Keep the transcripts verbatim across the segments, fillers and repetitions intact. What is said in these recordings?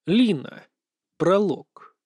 Лина. Пролог.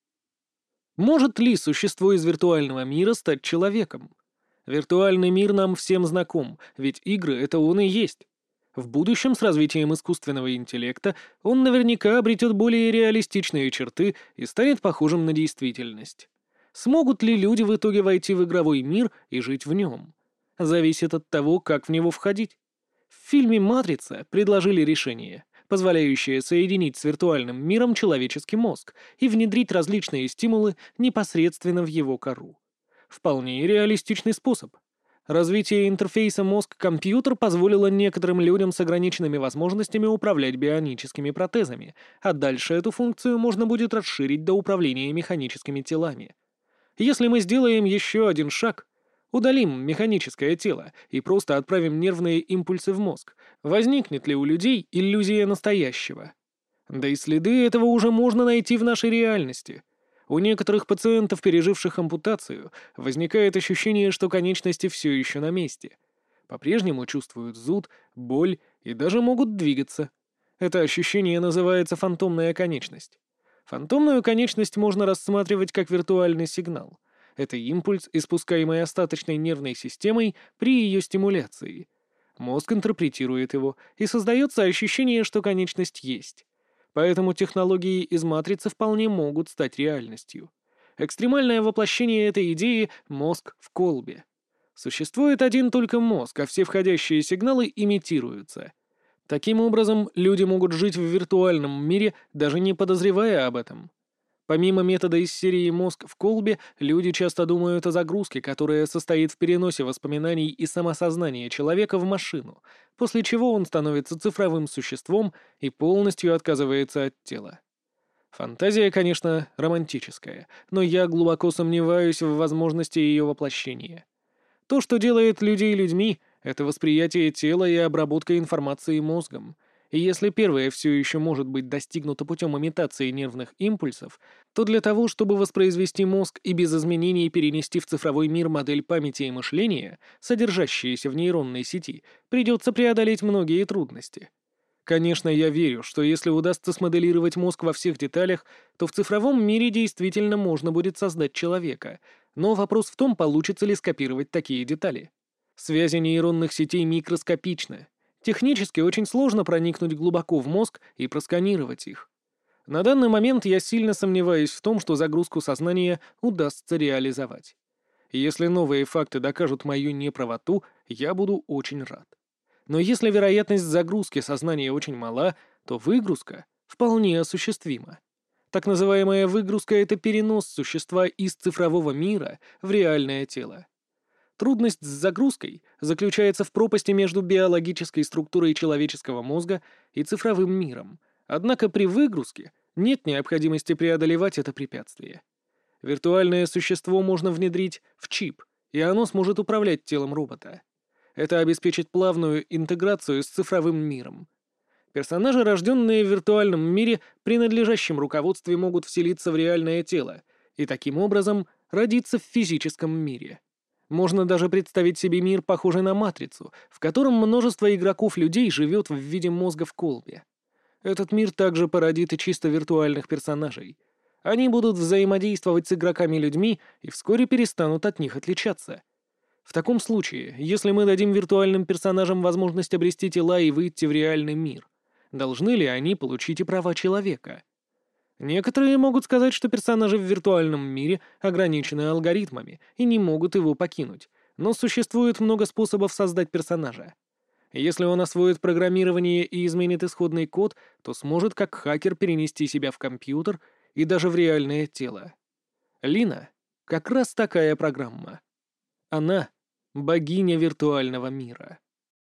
Может ли существо из виртуального мира стать человеком? Виртуальный мир нам всем знаком, ведь игры — это он и есть. В будущем с развитием искусственного интеллекта он наверняка обретет более реалистичные черты и станет похожим на действительность. Смогут ли люди в итоге войти в игровой мир и жить в нем? Зависит от того, как в него входить. В фильме «Матрица» предложили решение, позволяющее соединить с виртуальным миром человеческий мозг и внедрить различные стимулы непосредственно в его кору. Вполне реалистичный способ. Развитие интерфейса мозг-компьютер позволило некоторым людям с ограниченными возможностями управлять бионическими протезами, а дальше эту функцию можно будет расширить до управления механическими телами. Если мы сделаем еще один шаг, удалим механическое тело и просто отправим нервные импульсы в мозг, возникнет ли у людей иллюзия настоящего? Да и следы этого уже можно найти в нашей реальности. У некоторых пациентов, переживших ампутацию, возникает ощущение, что конечности все еще на месте. По-прежнему чувствуют зуд, боль и даже могут двигаться. Это ощущение называется фантомная конечность. Фантомную конечность можно рассматривать как виртуальный сигнал. Это импульс, испускаемый остаточной нервной системой при ее стимуляции. Мозг интерпретирует его, и создается ощущение, что конечность есть. Поэтому технологии из матрицы вполне могут стать реальностью. Экстремальное воплощение этой идеи — мозг в колбе. Существует один только мозг, а все входящие сигналы имитируются. Таким образом, люди могут жить в виртуальном мире, даже не подозревая об этом. Помимо метода из серии «мозг в колбе», люди часто думают о загрузке, которая состоит в переносе воспоминаний и самосознания человека в машину, после чего он становится цифровым существом и полностью отказывается от тела. Фантазия, конечно, романтическая, но я глубоко сомневаюсь в возможности ее воплощения. То, что делает людей людьми, — это восприятие тела и обработка информации мозгом. И если первое все еще может быть достигнуто путем имитации нервных импульсов, то для того, чтобы воспроизвести мозг и без изменений перенести в цифровой мир модель памяти и мышления, содержащиеся в нейронной сети, придется преодолеть многие трудности. Конечно, я верю, что если удастся смоделировать мозг во всех деталях, то в цифровом мире действительно можно будет создать человека. Но вопрос в том, получится ли скопировать такие детали. Связи нейронных сетей микроскопичны. Технически очень сложно проникнуть глубоко в мозг и просканировать их. На данный момент я сильно сомневаюсь в том, что загрузку сознания удастся реализовать. Если новые факты докажут мою неправоту, я буду очень рад. Но если вероятность загрузки сознания очень мала, то выгрузка вполне осуществима. Так называемая выгрузка — это перенос существа из цифрового мира в реальное тело. Трудность с загрузкой заключается в пропасти между биологической структурой человеческого мозга и цифровым миром. Однако при выгрузке нет необходимости преодолевать это препятствие. Виртуальное существо можно внедрить в чип, и оно сможет управлять телом робота. Это обеспечит плавную интеграцию с цифровым миром. Персонажи, рожденные в виртуальном мире, при надлежащем руководстве могут вселиться в реальное тело и таким образом родиться в физическом мире. Можно даже представить себе мир, похожий на «Матрицу», в котором множество игроков-людей живет в виде мозга в колбе. Этот мир также породит и чисто виртуальных персонажей. Они будут взаимодействовать с игроками-людьми и вскоре перестанут от них отличаться. В таком случае, если мы дадим виртуальным персонажам возможность обрести тела и выйти в реальный мир, должны ли они получить и права человека? Некоторые могут сказать, что персонажи в виртуальном мире ограничены алгоритмами и не могут его покинуть, но существует много способов создать персонажа. Если он освоит программирование и изменит исходный код, то сможет как хакер перенести себя в компьютер и даже в реальное тело. Лина — как раз такая программа. Она — богиня виртуального мира.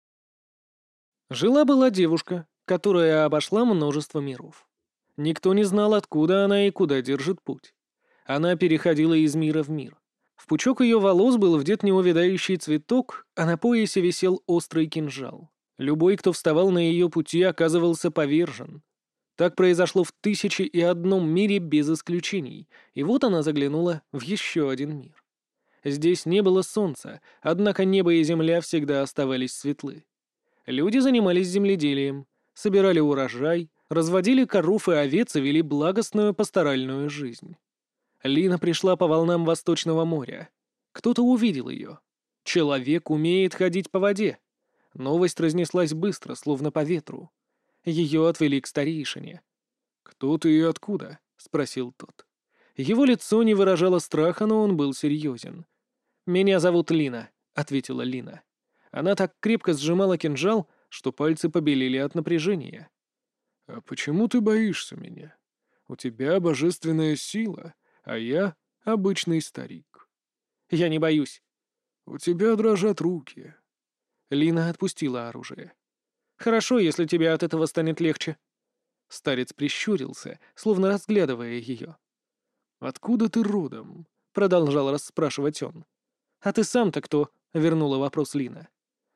Жила-была девушка, которая обошла множество миров. Никто не знал, откуда она и куда держит путь. Она переходила из мира в мир. В пучок ее волос был вдет неувядающий цветок, а на поясе висел острый кинжал. Любой, кто вставал на ее пути, оказывался повержен. Так произошло в тысяче и одном мире без исключений, и вот она заглянула в еще один мир. Здесь не было солнца, однако небо и земля всегда оставались светлы. Люди занимались земледелием, собирали урожай, Разводили коров и овец и вели благостную пасторальную жизнь. Лина пришла по волнам Восточного моря. Кто-то увидел ее. Человек умеет ходить по воде. Новость разнеслась быстро, словно по ветру. Ее отвели к старейшине. «Кто ты и откуда?» — спросил тот. Его лицо не выражало страха, но он был серьезен. «Меня зовут Лина», — ответила Лина. Она так крепко сжимала кинжал, что пальцы побелели от напряжения. «А почему ты боишься меня? У тебя божественная сила, а я — обычный старик». «Я не боюсь». «У тебя дрожат руки». Лина отпустила оружие. «Хорошо, если тебе от этого станет легче». Старец прищурился, словно разглядывая ее. «Откуда ты родом?» — продолжал расспрашивать он. «А ты сам-то кто?» — вернула вопрос Лина.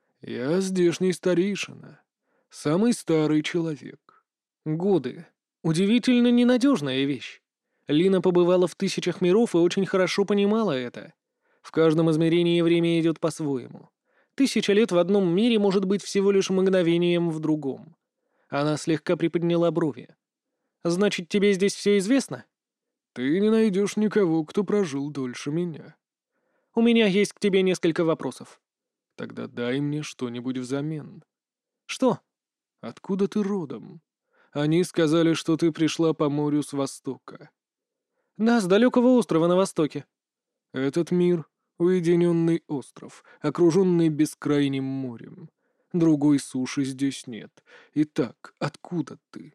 «Я здешний старейшина. Самый старый человек». Годы. Удивительно ненадежная вещь. Лина побывала в тысячах миров и очень хорошо понимала это. В каждом измерении время идет по-своему. Тысяча лет в одном мире может быть всего лишь мгновением в другом. Она слегка приподняла брови. «Значит, тебе здесь все известно?» «Ты не найдешь никого, кто прожил дольше меня». «У меня есть к тебе несколько вопросов». «Тогда дай мне что-нибудь взамен». «Что?» «Откуда ты родом? Они сказали, что ты пришла по морю с востока». «Да, с далекого острова на востоке». «Этот мир — уединенный остров, окруженный бескрайним морем. Другой суши здесь нет. Итак, откуда ты?»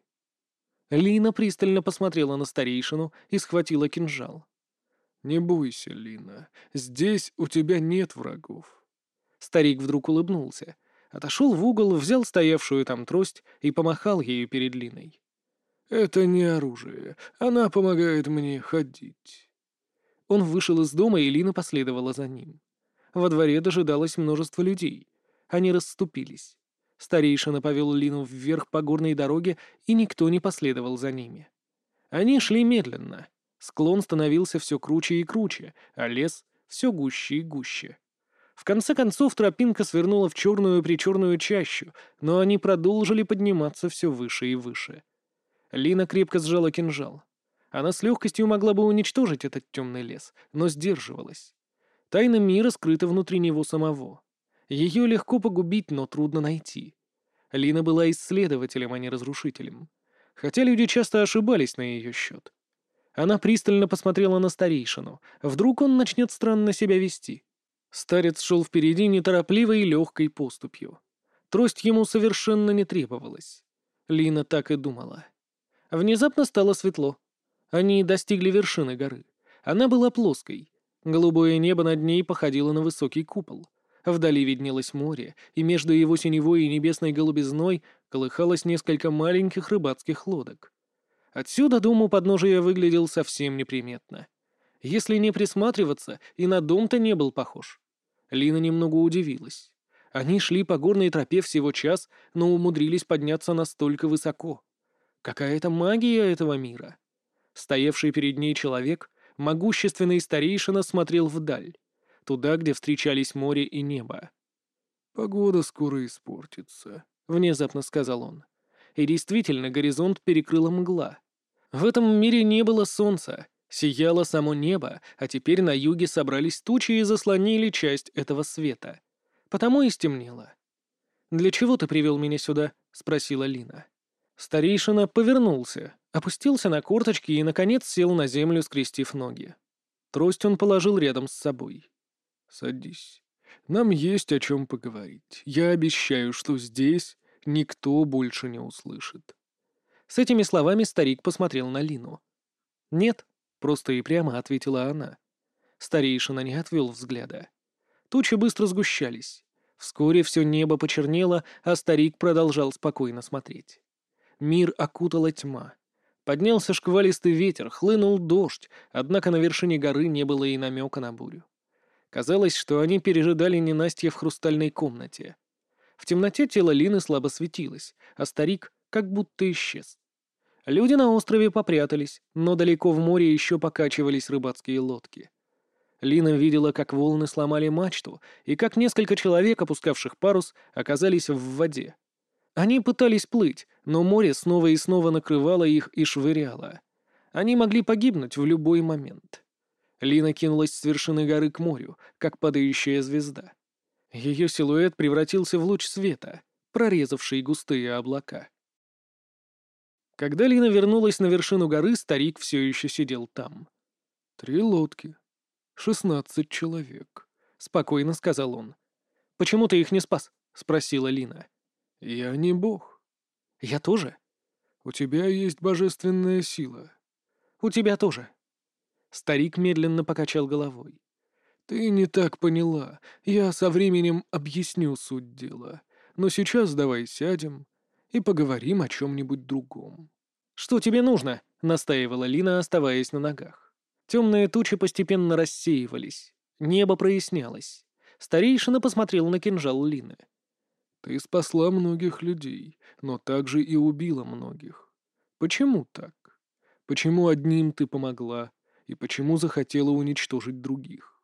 Лина пристально посмотрела на старейшину и схватила кинжал. «Не бойся, Лина, здесь у тебя нет врагов». Старик вдруг улыбнулся, отошел в угол, взял стоявшую там трость и помахал ею перед Линой. «Это не оружие, она помогает мне ходить». Он вышел из дома, и Лина последовала за ним. Во дворе дожидалось множество людей. Они расступились. Старейшина повел Лину вверх по горной дороге, и никто не последовал за ними. Они шли медленно. Склон становился все круче и круче, а лес — все гуще и гуще. В конце концов тропинка свернула в черную-причерную чащу, но они продолжили подниматься все выше и выше. Лина крепко сжала кинжал. Она с легкостью могла бы уничтожить этот темный лес, но сдерживалась. Тайна мира скрыта внутри него самого. Ее легко погубить, но трудно найти. Лина была исследователем, а не разрушителем. Хотя люди часто ошибались на ее счет. Она пристально посмотрела на старейшину. Вдруг он начнет странно себя вести. Старец шел впереди неторопливой и легкой поступью. Трость ему совершенно не требовалась. Лина так и думала. Внезапно стало светло. Они достигли вершины горы. Она была плоской. Голубое небо над ней походило на высокий купол. Вдали виднелось море, и между его синевой и небесной голубизной колыхалось несколько маленьких рыбацких лодок. Отсюда дом у подножия выглядел совсем неприметно. Если не присматриваться, и на дом-то не был похож. Лина немного удивилась. Они шли по горной тропе всего час, но умудрились подняться настолько высоко. Какая-то магия этого мира. Стоявший перед ней человек, могущественный старейшина, смотрел вдаль, туда, где встречались море и небо. «Погода скоро испортится», — внезапно сказал он. И действительно, горизонт перекрыла мгла. В этом мире не было солнца, сияло само небо, а теперь на юге собрались тучи и заслонили часть этого света. Потому и стемнело. «Для чего ты привел меня сюда?» — спросила Лина. Старейшина повернулся, опустился на корточки и, наконец, сел на землю, скрестив ноги. Трость он положил рядом с собой. «Садись. Нам есть о чем поговорить. Я обещаю, что здесь никто больше не услышит». С этими словами старик посмотрел на Лину. «Нет», — просто и прямо ответила она. Старейшина не отвел взгляда. Тучи быстро сгущались. Вскоре все небо почернело, а старик продолжал спокойно смотреть. Мир окутала тьма. Поднялся шквалистый ветер, хлынул дождь, однако на вершине горы не было и намека на бурю. Казалось, что они пережидали ненастье в хрустальной комнате. В темноте тело Лины слабо светилось, а старик как будто исчез. Люди на острове попрятались, но далеко в море еще покачивались рыбацкие лодки. Лина видела, как волны сломали мачту, и как несколько человек, опускавших парус, оказались в воде. Они пытались плыть, но море снова и снова накрывало их и швыряло. Они могли погибнуть в любой момент. Лина кинулась с вершины горы к морю, как падающая звезда. Ее силуэт превратился в луч света, прорезавший густые облака. Когда Лина вернулась на вершину горы, старик все еще сидел там. «Три лодки. Шестнадцать человек», — спокойно сказал он. «Почему ты их не спас?» — спросила Лина. «Я не бог». «Я тоже». «У тебя есть божественная сила». «У тебя тоже». Старик медленно покачал головой. «Ты не так поняла. Я со временем объясню суть дела. Но сейчас давай сядем и поговорим о чем-нибудь другом». «Что тебе нужно?» — настаивала Лина, оставаясь на ногах. Темные тучи постепенно рассеивались. Небо прояснялось. Старейшина посмотрел на кинжал Лины. «Ты спасла многих людей, но также и убила многих. Почему так? Почему одним ты помогла, и почему захотела уничтожить других?»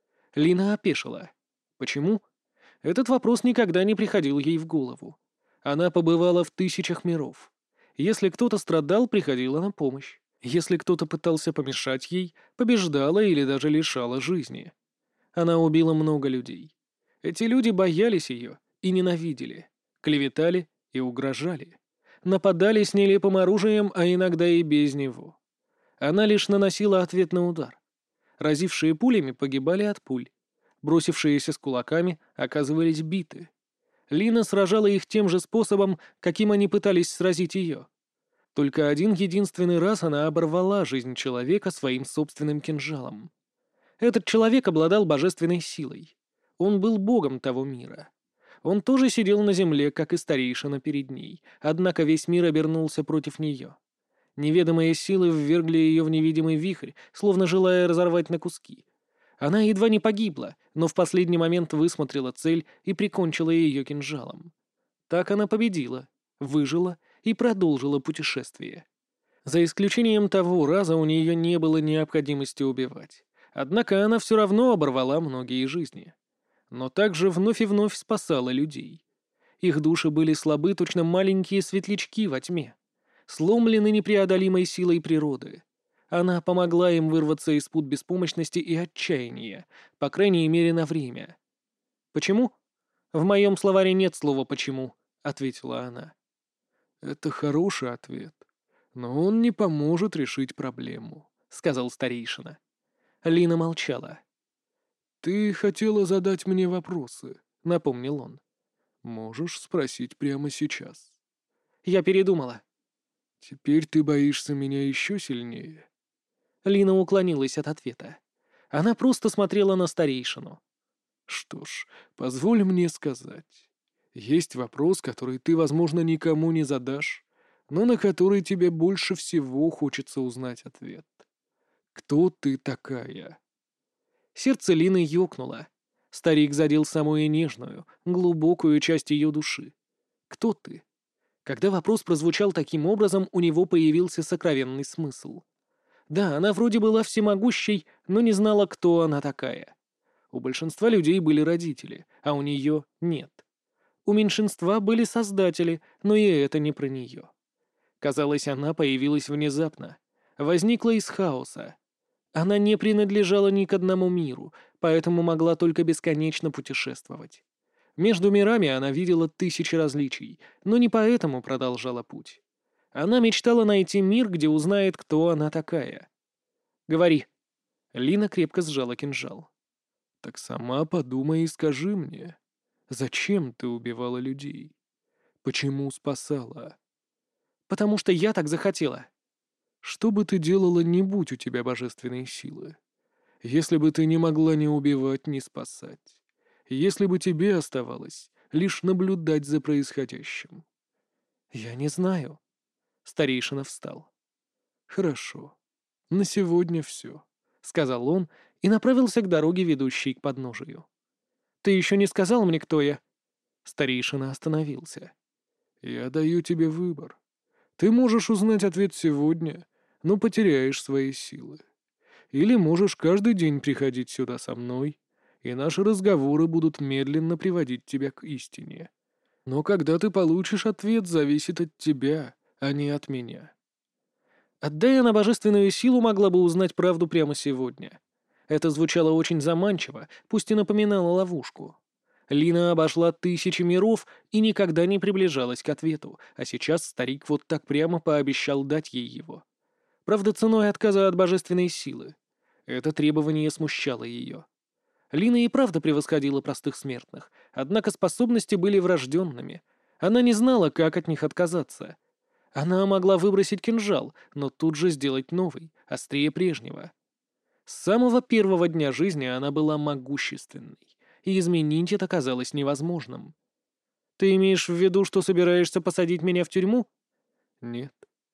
Лина опешила. Почему? Этот вопрос никогда не приходил ей в голову. Она побывала в тысячах миров. Если кто-то страдал, приходила на помощь. Если кто-то пытался помешать ей, побеждала или даже лишала жизни. Она убила много людей. Эти люди боялись ее и ненавидели, клеветали и угрожали. Нападали с нелепым оружием, а иногда и без него. Она лишь наносила ответный удар. Разившие пулями погибали от пуль. Бросившиеся с кулаками оказывались биты. Лина сражала их тем же способом, каким они пытались сразить ее. Только один единственный раз она оборвала жизнь человека своим собственным кинжалом. Этот человек обладал божественной силой. Он был богом того мира. Он тоже сидел на земле, как и старейшина перед ней, однако весь мир обернулся против нее. Неведомые силы ввергли ее в невидимый вихрь, словно желая разорвать на куски. Она едва не погибла, но в последний момент высмотрела цель и прикончила ее кинжалом. Так она победила, выжила и продолжила путешествие. За исключением того раза у нее не было необходимости убивать. Однако она все равно оборвала многие жизни. Но также вновь и вновь спасала людей. Их души были слабы, точно маленькие светлячки во тьме, сломлены непреодолимой силой природы. Она помогла им вырваться из пут беспомощности и отчаяния, по крайней мере, на время. «Почему?» «В моем словаре нет слова «почему», — ответила она. «Это хороший ответ, но он не поможет решить проблему», — сказал старейшина. Лина молчала. «Ты хотела задать мне вопросы», — напомнил он. «Можешь спросить прямо сейчас». «Я передумала». «Теперь ты боишься меня еще сильнее?» Лина уклонилась от ответа. Она просто смотрела на старейшину. «Что ж, позволь мне сказать. Есть вопрос, который ты, возможно, никому не задашь, но на который тебе больше всего хочется узнать ответ. Кто ты такая?» Сердце Лины ёкнуло. Старик задел самую нежную, глубокую часть ее души. «Кто ты?» Когда вопрос прозвучал таким образом, у него появился сокровенный смысл. Да, она вроде была всемогущей, но не знала, кто она такая. У большинства людей были родители, а у нее нет. У меньшинства были создатели, но и это не про нее. Казалось, она появилась внезапно, возникла из хаоса. Она не принадлежала ни к одному миру, поэтому могла только бесконечно путешествовать. Между мирами она видела тысячи различий, но не поэтому продолжала путь. Она мечтала найти мир, где узнает, кто она такая. «Говори». Лина крепко сжала кинжал. «Так сама подумай и скажи мне, зачем ты убивала людей? Почему спасала?» «Потому что я так захотела». «Что бы ты делала, не будь у тебя божественной силы? Если бы ты не могла ни убивать, ни спасать? Если бы тебе оставалось лишь наблюдать за происходящим?» «Я не знаю». Старейшина встал. «Хорошо. На сегодня все», — сказал он и направился к дороге, ведущей к подножию. «Ты еще не сказал мне, кто я?» Старейшина остановился. «Я даю тебе выбор. Ты можешь узнать ответ сегодня, но потеряешь свои силы. Или можешь каждый день приходить сюда со мной, и наши разговоры будут медленно приводить тебя к истине. Но когда ты получишь ответ, зависит от тебя, а не от меня. Отдая на божественную силу, могла бы узнать правду прямо сегодня. Это звучало очень заманчиво, пусть и напоминало ловушку. Лина обошла тысячи миров и никогда не приближалась к ответу, а сейчас старик вот так прямо пообещал дать ей его. Правда, ценой отказа от божественной силы. Это требование смущало ее. Лина и правда превосходила простых смертных, однако способности были врожденными. Она не знала, как от них отказаться. Она могла выбросить кинжал, но тут же сделать новый, острее прежнего. С самого первого дня жизни она была могущественной, и изменить это казалось невозможным. «Ты имеешь в виду, что собираешься посадить меня в тюрьму?» «Нет.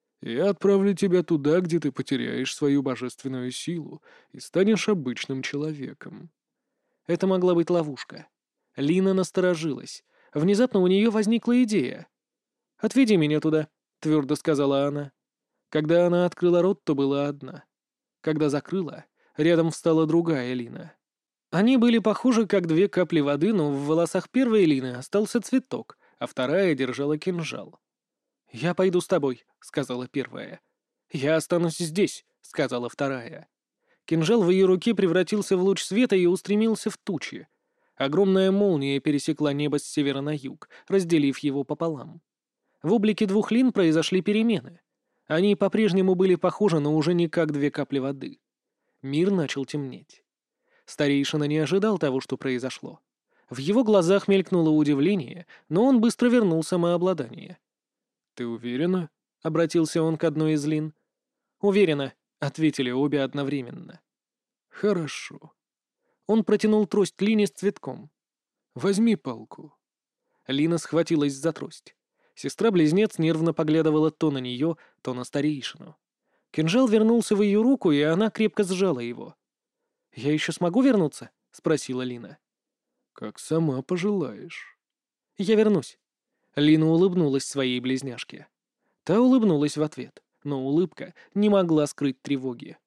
Я отправлю тебя туда, где ты потеряешь свою божественную силу и станешь обычным человеком». Это могла быть ловушка. Лина насторожилась. Внезапно у нее возникла идея. «Отведи меня туда», — твердо сказала она. Когда она открыла рот, то была одна. Когда закрыла, рядом встала другая Лина. Они были похожи, как две капли воды, но в волосах первой Лины остался цветок, а вторая держала кинжал. «Я пойду с тобой», — сказала первая. «Я останусь здесь», — сказала вторая. Кинжал в ее руке превратился в луч света и устремился в тучи. Огромная молния пересекла небо с севера на юг, разделив его пополам. В облике двух Лин произошли перемены. Они по-прежнему были похожи, но уже не как две капли воды. Мир начал темнеть. Старейшина не ожидал того, что произошло. В его глазах мелькнуло удивление, но он быстро вернул самообладание. «Ты уверена?» — обратился он к одной из Лин. «Уверена», — ответили обе одновременно. «Хорошо». Он протянул трость Лине с цветком. «Возьми палку». Лина схватилась за трость. Сестра-близнец нервно поглядывала то на нее, то на старейшину. Кинжал вернулся в ее руку, и она крепко сжала его. «Я еще смогу вернуться?» — спросила Лина. «Как сама пожелаешь». «Я вернусь». Лина улыбнулась своей близняшке. Та улыбнулась в ответ, но улыбка не могла скрыть тревоги.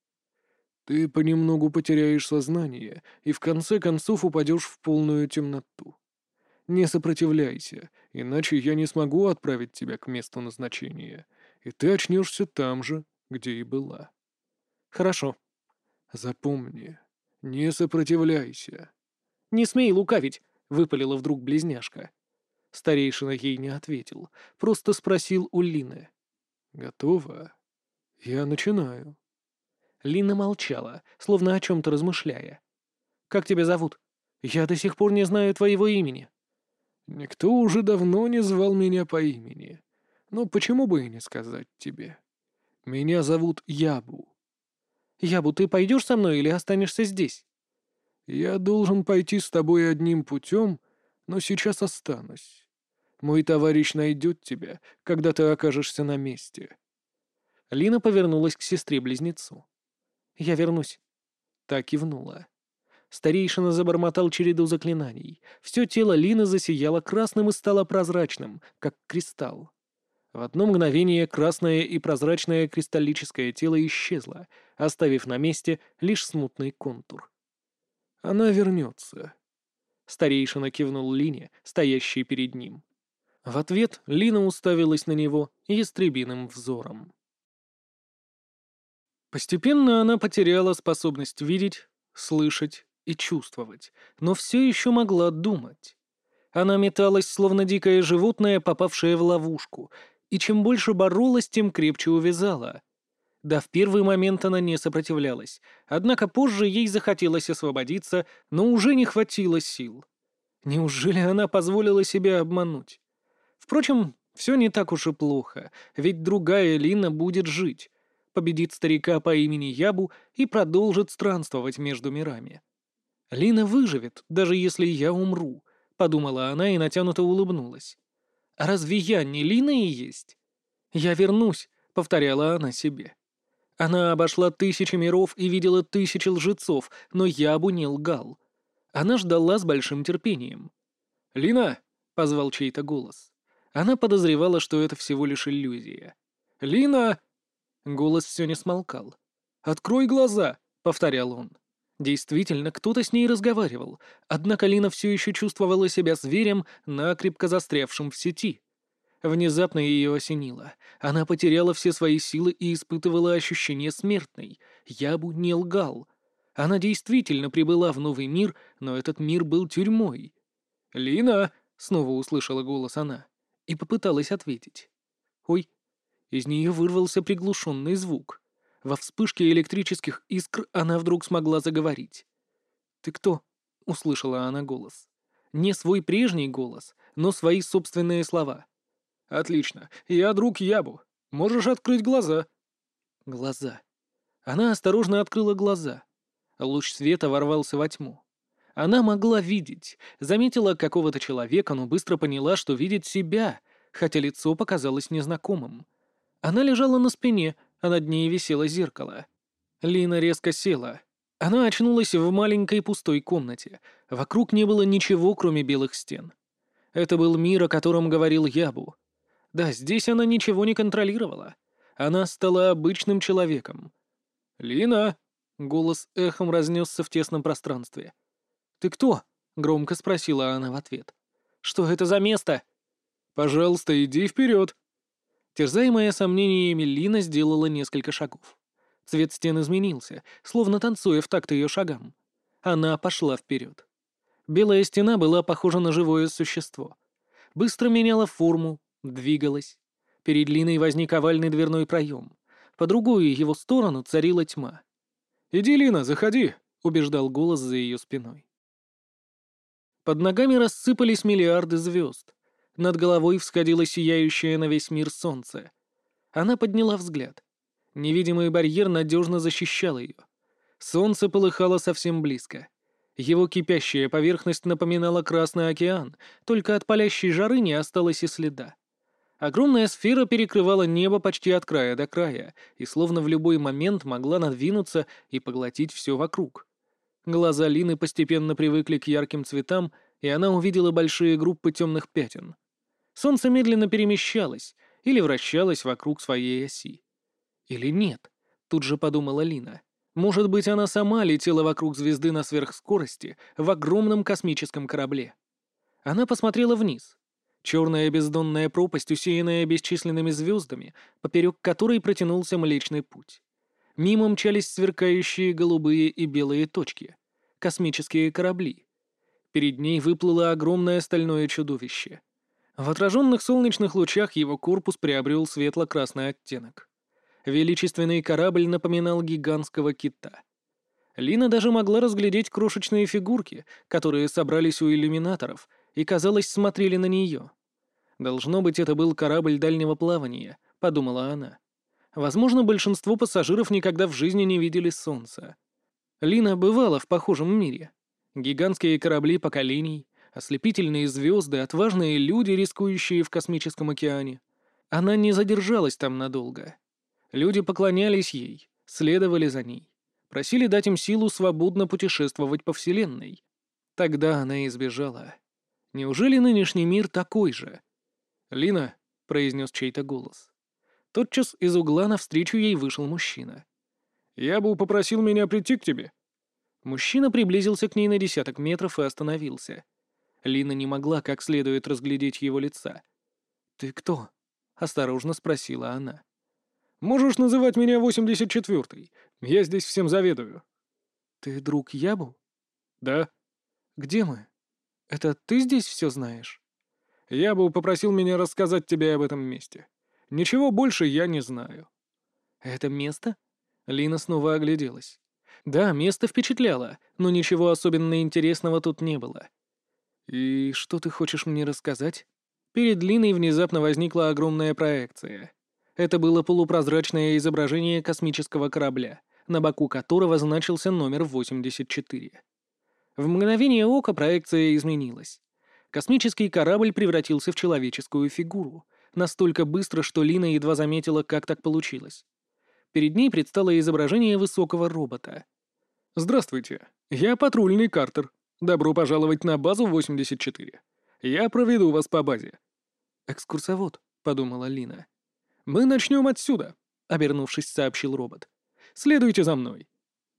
«Ты понемногу потеряешь сознание и в конце концов упадешь в полную темноту. Не сопротивляйся, иначе я не смогу отправить тебя к месту назначения, и ты очнешься там же, где и была». «Хорошо». «Запомни, не сопротивляйся». «Не смей лукавить», — выпалила вдруг близняшка. Старейшина ей не ответил, просто спросил у Лины. «Готово? Я начинаю». Лина молчала, словно о чем-то размышляя. «Как тебя зовут? Я до сих пор не знаю твоего имени». «Никто уже давно не звал меня по имени. Но почему бы и не сказать тебе? Меня зовут Ябу». «Ябу, ты пойдешь со мной или останешься здесь?» «Я должен пойти с тобой одним путем, но сейчас останусь. Мой товарищ найдет тебя, когда ты окажешься на месте». Лина повернулась к сестре-близнецу. «Я вернусь». Та кивнула. Старейшина забормотал череду заклинаний. Все тело Лины засияло красным и стало прозрачным, как кристалл. В одно мгновение красное и прозрачное кристаллическое тело исчезло, оставив на месте лишь смутный контур. «Она вернется». Старейшина кивнул Лине, стоящей перед ним. В ответ Лина уставилась на него ястребиным взором. Постепенно она потеряла способность видеть, слышать и чувствовать, но все еще могла думать. Она металась, словно дикое животное, попавшее в ловушку, и чем больше боролась, тем крепче увязала. Да, в первый момент она не сопротивлялась, однако позже ей захотелось освободиться, но уже не хватило сил. Неужели она позволила себя обмануть? Впрочем, все не так уж и плохо, ведь другая Лина будет жить, победит старика по имени Ябу и продолжит странствовать между мирами. «Лина выживет, даже если я умру», — подумала она и натянуто улыбнулась. «А разве я не Лина и есть?» «Я вернусь», — повторяла она себе. Она обошла тысячи миров и видела тысячи лжецов, но Ябу не лгал. Она ждала с большим терпением. «Лина!» — позвал чей-то голос. Она подозревала, что это всего лишь иллюзия. «Лина!» Голос все не смолкал. «Открой глаза!» — повторял он. Действительно, кто-то с ней разговаривал, однако Лина все еще чувствовала себя зверем, накрепко застрявшим в сети. Внезапно ее осенило. Она потеряла все свои силы и испытывала ощущение смертной. Ябу не лгал. Она действительно прибыла в новый мир, но этот мир был тюрьмой. «Лина!» — снова услышала голос она и попыталась ответить. «Ой!» Из нее вырвался приглушенный звук. Во вспышке электрических искр она вдруг смогла заговорить. «Ты кто?» — услышала она голос. Не свой прежний голос, но свои собственные слова. «Отлично. Я друг Ябу. Можешь открыть глаза». Глаза. Она осторожно открыла глаза. Луч света ворвался во тьму. Она могла видеть. Заметила какого-то человека, но быстро поняла, что видит себя, хотя лицо показалось незнакомым. Она лежала на спине, а над ней висело зеркало. Лина резко села. Она очнулась в маленькой пустой комнате. Вокруг не было ничего, кроме белых стен. Это был мир, о котором говорил Ябу. Да, здесь она ничего не контролировала. Она стала обычным человеком. «Лина!» — голос эхом разнесся в тесном пространстве. «Ты кто?» — громко спросила она в ответ. «Что это за место?» «Пожалуйста, иди вперед!» Терзаемая сомнениями, Лина сделала несколько шагов. Цвет стен изменился, словно танцуя в такт ее шагам. Она пошла вперед. Белая стена была похожа на живое существо. Быстро меняла форму, двигалась. Перед Линой возник овальный дверной проем. По другую его сторону царила тьма. «Иди, Лина, заходи!» — убеждал голос за ее спиной. Под ногами рассыпались миллиарды звезд. Над головой всходило сияющее на весь мир солнце. Она подняла взгляд. Невидимый барьер надежно защищал ее. Солнце полыхало совсем близко. Его кипящая поверхность напоминала Красный океан, только от палящей жары не осталось и следа. Огромная сфера перекрывала небо почти от края до края, и словно в любой момент могла надвинуться и поглотить все вокруг. Глаза Лины постепенно привыкли к ярким цветам, и она увидела большие группы темных пятен. Солнце медленно перемещалось или вращалось вокруг своей оси. Или нет, тут же подумала Лина. Может быть, она сама летела вокруг звезды на сверхскорости в огромном космическом корабле. Она посмотрела вниз. Черная бездонная пропасть, усеянная бесчисленными звездами, поперек которой протянулся Млечный Путь. Мимо мчались сверкающие голубые и белые точки. Космические корабли. Перед ней выплыло огромное стальное чудовище. В отраженных солнечных лучах его корпус приобрел светло-красный оттенок. Величественный корабль напоминал гигантского кита. Лина даже могла разглядеть крошечные фигурки, которые собрались у иллюминаторов и, казалось, смотрели на нее. «Должно быть, это был корабль дальнего плавания», — подумала она. Возможно, большинство пассажиров никогда в жизни не видели солнца. Лина бывала в похожем мире. Гигантские корабли поколений, ослепительные звезды, отважные люди, рискующие в космическом океане. Она не задержалась там надолго. Люди поклонялись ей, следовали за ней, просили дать им силу свободно путешествовать по Вселенной. Тогда она избежала. Неужели нынешний мир такой же? «Лина», — произнес чей-то голос. Тотчас из угла навстречу ей вышел мужчина. «Я бы попросил меня прийти к тебе». Мужчина приблизился к ней на десяток метров и остановился. Лина не могла как следует разглядеть его лица. «Ты кто?» — осторожно спросила она. «Можешь называть меня восемьдесят четвёртый. Я здесь всем заведую». «Ты друг Ябу?» «Да». «Где мы? Это ты здесь все знаешь?» «Ябу попросил меня рассказать тебе об этом месте. Ничего больше я не знаю». «Это место?» Лина снова огляделась. Да, место впечатляло, но ничего особенно интересного тут не было. «И что ты хочешь мне рассказать?» Перед Линой внезапно возникла огромная проекция. Это было полупрозрачное изображение космического корабля, на боку которого значился номер восемьдесят четыре. В мгновение ока проекция изменилась. Космический корабль превратился в человеческую фигуру, настолько быстро, что Лина едва заметила, как так получилось. Перед ней предстало изображение высокого робота. «Здравствуйте, я патрульный Картер. Добро пожаловать на базу восемьдесят четыре. Я проведу вас по базе». «Экскурсовод», — подумала Лина. «Мы начнем отсюда», — обернувшись, сообщил робот. «Следуйте за мной».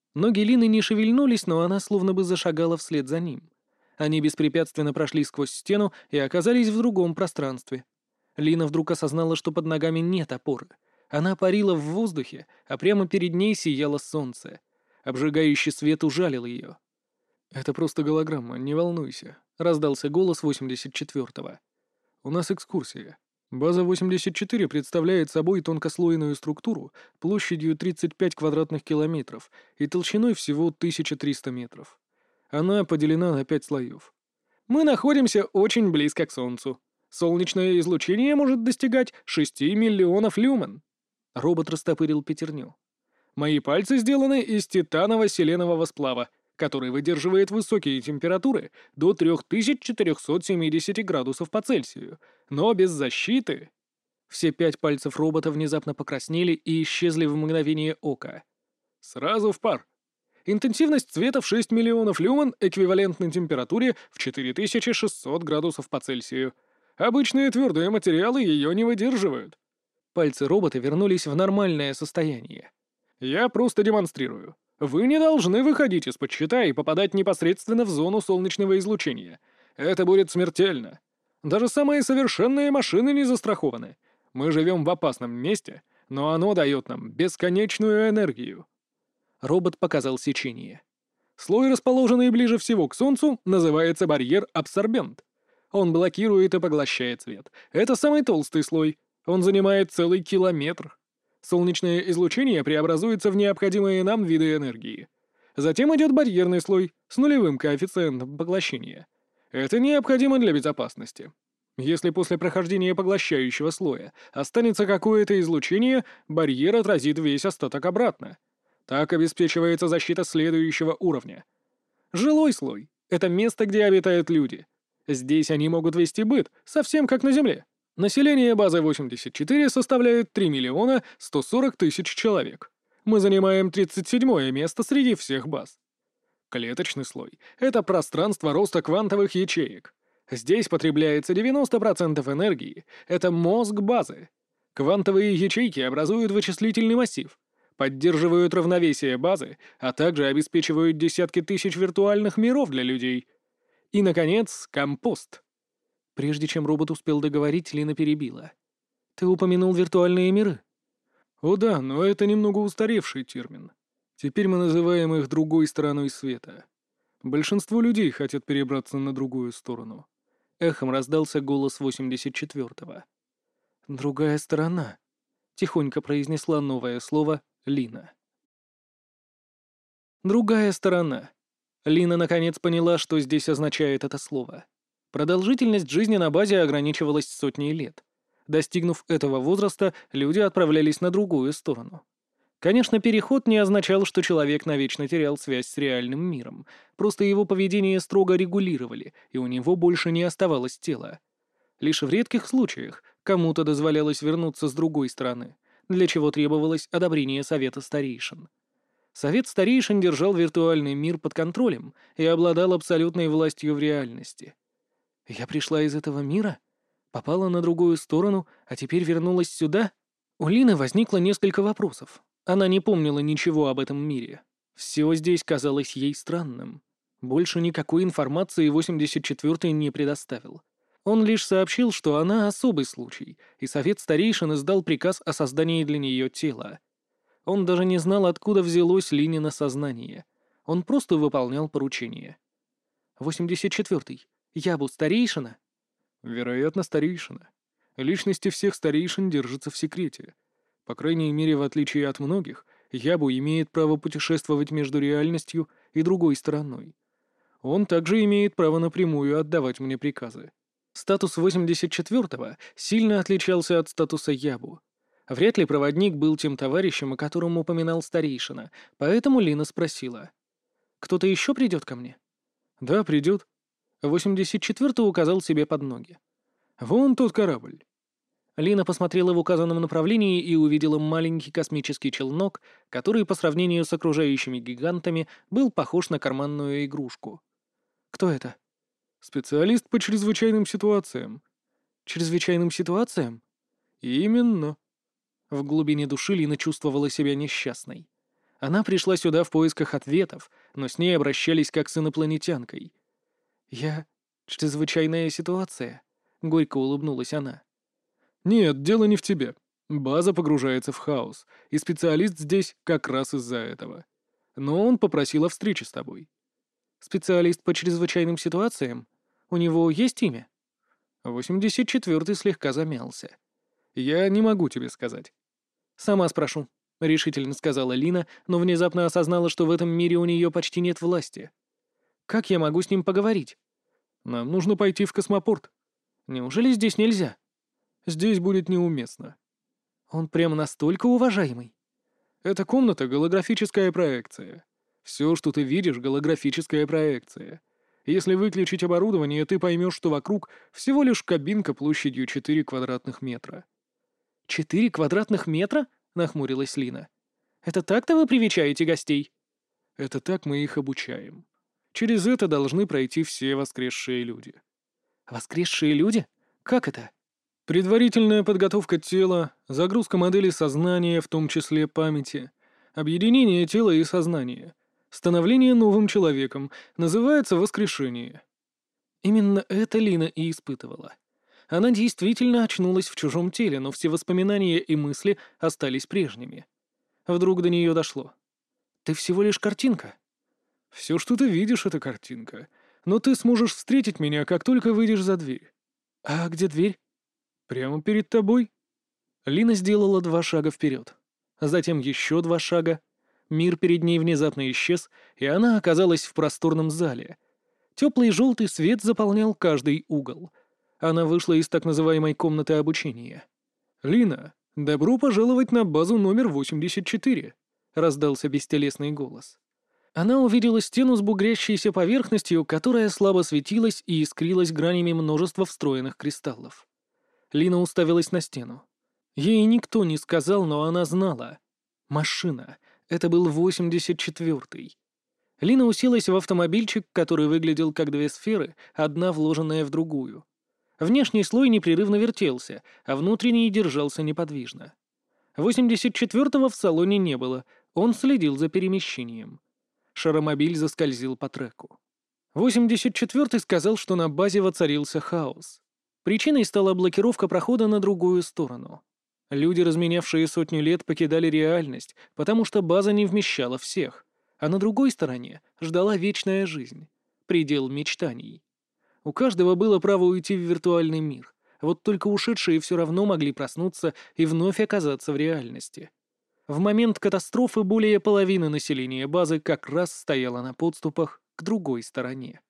Ноги Лины не шевельнулись, но она словно бы зашагала вслед за ним. Они беспрепятственно прошли сквозь стену и оказались в другом пространстве. Лина вдруг осознала, что под ногами нет опоры. Она парила в воздухе, а прямо перед ней сияло солнце. Обжигающий свет ужалил ее. «Это просто голограмма, не волнуйся», — раздался голос восемьдесят четвёртого. «У нас экскурсия. База восемьдесят четыре представляет собой тонкослойную структуру площадью тридцать пять квадратных километров и толщиной всего тысяча триста метров. Она поделена на пять слоев. Мы находимся очень близко к Солнцу. Солнечное излучение может достигать шести миллионов люмен». Робот растопырил пятерню. «Мои пальцы сделаны из титаново-селенового сплава, который выдерживает высокие температуры до три тысячи четыреста семьдесят градусов по Цельсию, но без защиты». Все пять пальцев робота внезапно покраснели и исчезли в мгновение ока. «Сразу в пар. Интенсивность света в шесть миллионов люмен эквивалентной температуре в четыре тысячи шестьсот градусов по Цельсию. Обычные твердые материалы ее не выдерживают». Пальцы робота вернулись в нормальное состояние. «Я просто демонстрирую. Вы не должны выходить из-под щита и попадать непосредственно в зону солнечного излучения. Это будет смертельно. Даже самые совершенные машины не застрахованы. Мы живем в опасном месте, но оно дает нам бесконечную энергию». Робот показал сечение. Слой, расположенный ближе всего к Солнцу, называется барьер-абсорбент. Он блокирует и поглощает свет. Это самый толстый слой. Он занимает целый километр. Солнечное излучение преобразуется в необходимые нам виды энергии. Затем идет барьерный слой с нулевым коэффициентом поглощения. Это необходимо для безопасности. Если после прохождения поглощающего слоя останется какое-то излучение, барьер отразит весь остаток обратно. Так обеспечивается защита следующего уровня. Жилой слой — это место, где обитают люди. Здесь они могут вести быт, совсем как на Земле. Население базы восемьдесят четыре составляет три миллиона сто сорок тысяч человек. Мы занимаем тридцать седьмое место среди всех баз. Клеточный слой — это пространство роста квантовых ячеек. Здесь потребляется девяносто процентов энергии. Это мозг базы. Квантовые ячейки образуют вычислительный массив, поддерживают равновесие базы, а также обеспечивают десятки тысяч виртуальных миров для людей. И, наконец, компост. Прежде чем робот успел договорить, Лина перебила. «Ты упомянул виртуальные миры?» «О да, но это немного устаревший термин. Теперь мы называем их другой стороной света. Большинство людей хотят перебраться на другую сторону». Эхом раздался голос восемьдесят четвёртого. «Другая сторона», — тихонько произнесла новое слово Лина. «Другая сторона». Лина наконец поняла, что здесь означает это слово. Продолжительность жизни на базе ограничивалась сотней лет. Достигнув этого возраста, люди отправлялись на другую сторону. Конечно, переход не означал, что человек навечно терял связь с реальным миром. Просто его поведение строго регулировали, и у него больше не оставалось тела. Лишь в редких случаях кому-то дозволялось вернуться с другой стороны, для чего требовалось одобрение Совета Старейшин. Совет Старейшин держал виртуальный мир под контролем и обладал абсолютной властью в реальности. «Я пришла из этого мира? Попала на другую сторону, а теперь вернулась сюда?» У Лины возникло несколько вопросов. Она не помнила ничего об этом мире. Все здесь казалось ей странным. Больше никакой информации восемьдесят четвёртый не предоставил. Он лишь сообщил, что она особый случай, и Совет Старейшин издал приказ о создании для нее тела. Он даже не знал, откуда взялось Линино сознание. Он просто выполнял поручение. восемьдесят четвёртый. Ябу старейшина? Вероятно, старейшина. Личности всех старейшин держатся в секрете. По крайней мере, в отличие от многих, Ябу имеет право путешествовать между реальностью и другой стороной. Он также имеет право напрямую отдавать мне приказы. Статус восемьдесят четвёртого сильно отличался от статуса Ябу. Вряд ли проводник был тем товарищем, о котором упоминал старейшина, поэтому Лина спросила. «Кто-то еще придет ко мне?» «Да, придет». восемьдесят четвёртый указал себе под ноги. «Вон тот корабль». Лина посмотрела в указанном направлении и увидела маленький космический челнок, который по сравнению с окружающими гигантами был похож на карманную игрушку. «Кто это?» «Специалист по чрезвычайным ситуациям». «Чрезвычайным ситуациям?» «Именно». В глубине души Лина чувствовала себя несчастной. Она пришла сюда в поисках ответов, но с ней обращались как с инопланетянкой. «Я... чрезвычайная ситуация», — горько улыбнулась она. «Нет, дело не в тебе. База погружается в хаос, и специалист здесь как раз из-за этого. Но он попросил о встрече с тобой». «Специалист по чрезвычайным ситуациям? У него есть имя?» восемьдесят четвёртый слегка замялся. «Я не могу тебе сказать». «Сама спрошу», — решительно сказала Лина, но внезапно осознала, что в этом мире у нее почти нет власти. «Как я могу с ним поговорить?» «Нам нужно пойти в космопорт». «Неужели здесь нельзя?» «Здесь будет неуместно». «Он прямо настолько уважаемый?» «Эта комната — голографическая проекция. Все, что ты видишь — голографическая проекция. Если выключить оборудование, ты поймешь, что вокруг всего лишь кабинка площадью четыре квадратных метра». «Четыре квадратных метра?» — нахмурилась Лина. «Это так-то вы привечаете гостей?» «Это так мы их обучаем. Через это должны пройти все воскресшие люди». «Воскресшие люди? Как это?» «Предварительная подготовка тела, загрузка модели сознания, в том числе памяти, объединение тела и сознания, становление новым человеком, называется воскрешение». Именно это Лина и испытывала. Она действительно очнулась в чужом теле, но все воспоминания и мысли остались прежними. Вдруг до нее дошло. «Ты всего лишь картинка». «Все, что ты видишь, — это картинка. Но ты сможешь встретить меня, как только выйдешь за дверь». «А где дверь?» «Прямо перед тобой». Лина сделала два шага вперед. Затем еще два шага. Мир перед ней внезапно исчез, и она оказалась в просторном зале. Теплый желтый свет заполнял каждый угол. Она вышла из так называемой комнаты обучения. «Лина, добро пожаловать на базу номер восемьдесят четыре», — раздался бестелесный голос. Она увидела стену с бугрящейся поверхностью, которая слабо светилась и искрилась гранями множества встроенных кристаллов. Лина уставилась на стену. Ей никто не сказал, но она знала. Машина. Это был восемьдесят четвёртый. Лина уселась в автомобильчик, который выглядел как две сферы, одна вложенная в другую. Внешний слой непрерывно вертелся, а внутренний держался неподвижно. восемьдесят четвёртого в салоне не было, он следил за перемещением. Шаромобиль заскользил по треку. восемьдесят четвёртый сказал, что на базе воцарился хаос. Причиной стала блокировка прохода на другую сторону. Люди, разменявшие сотню лет, покидали реальность, потому что база не вмещала всех, а на другой стороне ждала вечная жизнь, предел мечтаний. У каждого было право уйти в виртуальный мир, вот только ушедшие все равно могли проснуться и вновь оказаться в реальности. В момент катастрофы более половины населения базы как раз стояло на подступах к другой стороне.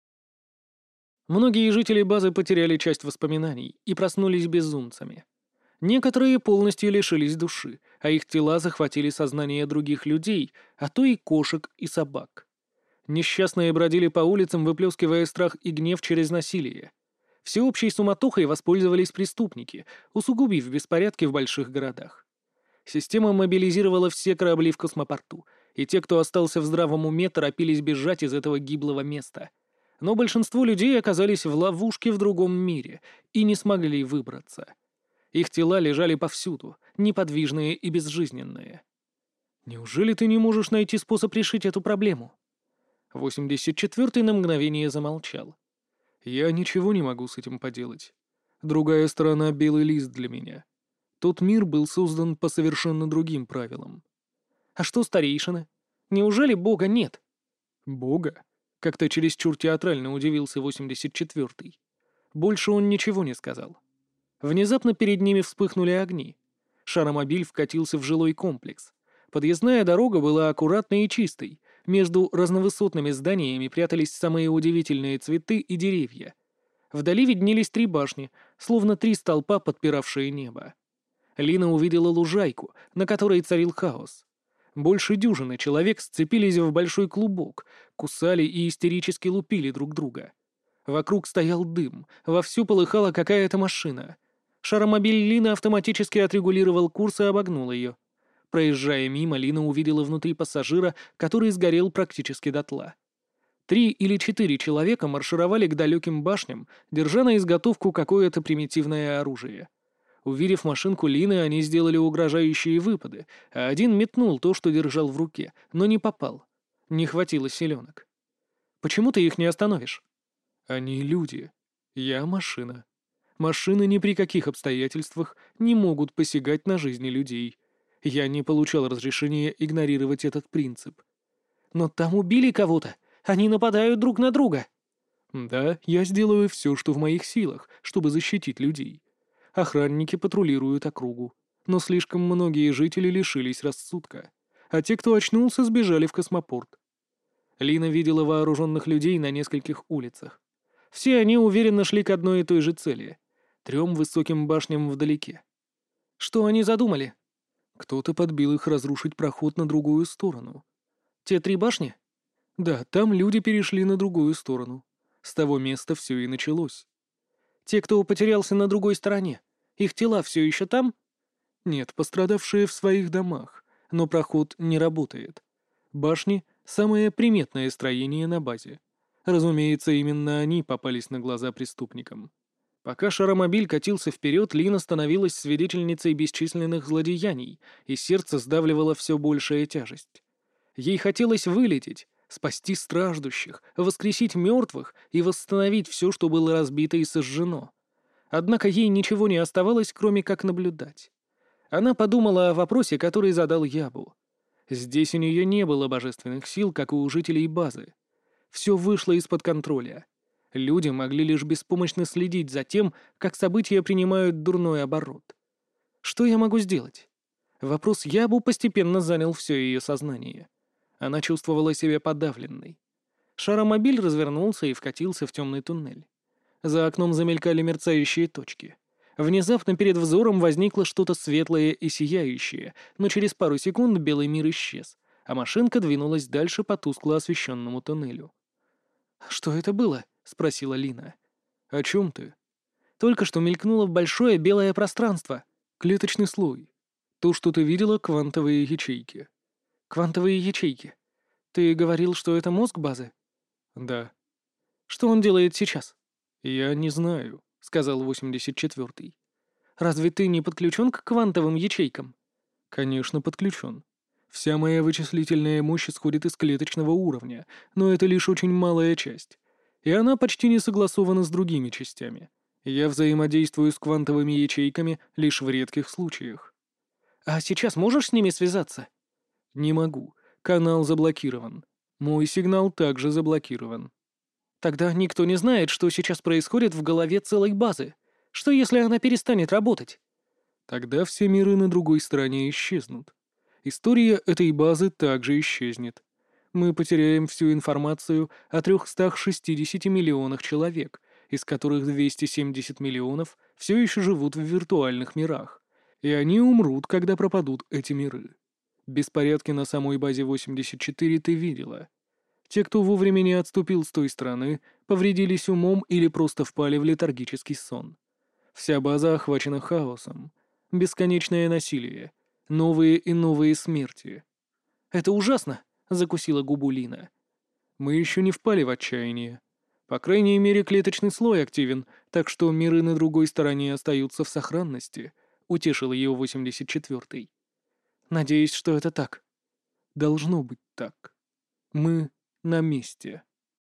Многие жители базы потеряли часть воспоминаний и проснулись безумцами. Некоторые полностью лишились души, а их тела захватили сознание других людей, а то и кошек и собак. Несчастные бродили по улицам, выплескивая страх и гнев через насилие. Всеобщей суматохой воспользовались преступники, усугубив беспорядки в больших городах. Система мобилизировала все корабли в космопорту, и те, кто остался в здравом уме, торопились бежать из этого гиблого места. Но большинство людей оказались в ловушке в другом мире и не смогли выбраться. Их тела лежали повсюду, неподвижные и безжизненные. «Неужели ты не можешь найти способ решить эту проблему?» восемьдесят четвёртый на мгновение замолчал. «Я ничего не могу с этим поделать. Другая сторона — белый лист для меня. Тот мир был создан по совершенно другим правилам». «А что старейшины? Неужели Бога нет?» «Бога?» — как-то чересчур театрально удивился восемьдесят четвёртый. Больше он ничего не сказал. Внезапно перед ними вспыхнули огни. Шаромобиль вкатился в жилой комплекс. Подъездная дорога была аккуратной и чистой. Между разновысотными зданиями прятались самые удивительные цветы и деревья. Вдали виднелись три башни, словно три столпа, подпиравшие небо. Лина увидела лужайку, на которой царил хаос. Больше дюжины человек сцепились в большой клубок, кусали и истерически лупили друг друга. Вокруг стоял дым, вовсю полыхала какая-то машина. Шаромобиль Лины автоматически отрегулировал курс и обогнул ее. Проезжая мимо, Лина увидела внутри пассажира, который сгорел практически дотла. Три или четыре человека маршировали к далеким башням, держа на изготовку какое-то примитивное оружие. Увидев машинку Лины, они сделали угрожающие выпады, а один метнул то, что держал в руке, но не попал. Не хватило силенок. «Почему ты их не остановишь?» «Они люди. Я машина. Машины ни при каких обстоятельствах не могут посягать на жизни людей. Я не получал разрешения игнорировать этот принцип». «Но там убили кого-то. Они нападают друг на друга». «Да, я сделаю все, что в моих силах, чтобы защитить людей. Охранники патрулируют округу, но слишком многие жители лишились рассудка, а те, кто очнулся, сбежали в космопорт». Лина видела вооруженных людей на нескольких улицах. Все они уверенно шли к одной и той же цели — трем высоким башням вдалеке. Что они задумали? Кто-то подбил их разрушить проход на другую сторону. Те три башни? Да, там люди перешли на другую сторону. С того места все и началось. Те, кто потерялся на другой стороне, их тела все еще там? Нет, пострадавшие в своих домах, но проход не работает. Башни — самое приметное строение на базе. Разумеется, именно они попались на глаза преступникам. Пока шаромобиль катился вперед, Лина становилась свидетельницей бесчисленных злодеяний, и сердце сдавливало все большая тяжесть. Ей хотелось вылететь, спасти страждущих, воскресить мертвых и восстановить все, что было разбито и сожжено. Однако ей ничего не оставалось, кроме как наблюдать. Она подумала о вопросе, который задал Ябу. Здесь у нее не было божественных сил, как и у жителей базы. Все вышло из-под контроля. Люди могли лишь беспомощно следить за тем, как события принимают дурной оборот. Что я могу сделать? Вопрос Ябу постепенно занял все ее сознание. Она чувствовала себя подавленной. Шаромобиль развернулся и вкатился в темный туннель. За окном замелькали мерцающие точки. Внезапно перед взором возникло что-то светлое и сияющее, но через пару секунд белый мир исчез, а машинка двинулась дальше по тускло освещенному туннелю. «Что это было?» — спросила Лина. «О чем ты?» «Только что мелькнуло большое белое пространство. Клеточный слой. То, что ты видела, квантовые ячейки». «Квантовые ячейки. Ты говорил, что это мозг базы?» «Да». «Что он делает сейчас?» «Я не знаю», — сказал восемьдесят четвёртый. «Разве ты не подключен к квантовым ячейкам?» «Конечно, подключен. Вся моя вычислительная мощь исходит из клеточного уровня, но это лишь очень малая часть. И она почти не согласована с другими частями. Я взаимодействую с квантовыми ячейками лишь в редких случаях». «А сейчас можешь с ними связаться?» «Не могу. Канал заблокирован. Мой сигнал также заблокирован». «Тогда никто не знает, что сейчас происходит в голове целой базы. Что, если она перестанет работать?» «Тогда все миры на другой стороне исчезнут. История этой базы также исчезнет. Мы потеряем всю информацию о трехстах шестидесяти миллионах человек, из которых двести семьдесят миллионов все еще живут в виртуальных мирах. И они умрут, когда пропадут эти миры. Беспорядки на самой базе восемьдесят четыре ты видела. Те, кто вовремя не отступил с той стороны, повредились умом или просто впали в летаргический сон. Вся база охвачена хаосом. Бесконечное насилие. Новые и новые смерти. «Это ужасно!» — закусила губу Лина. «Мы еще не впали в отчаяние. По крайней мере, клеточный слой активен, так что миры на другой стороне остаются в сохранности», — утешил ее восемьдесят четвёртый. «Надеюсь, что это так». «Должно быть так. Мы на месте».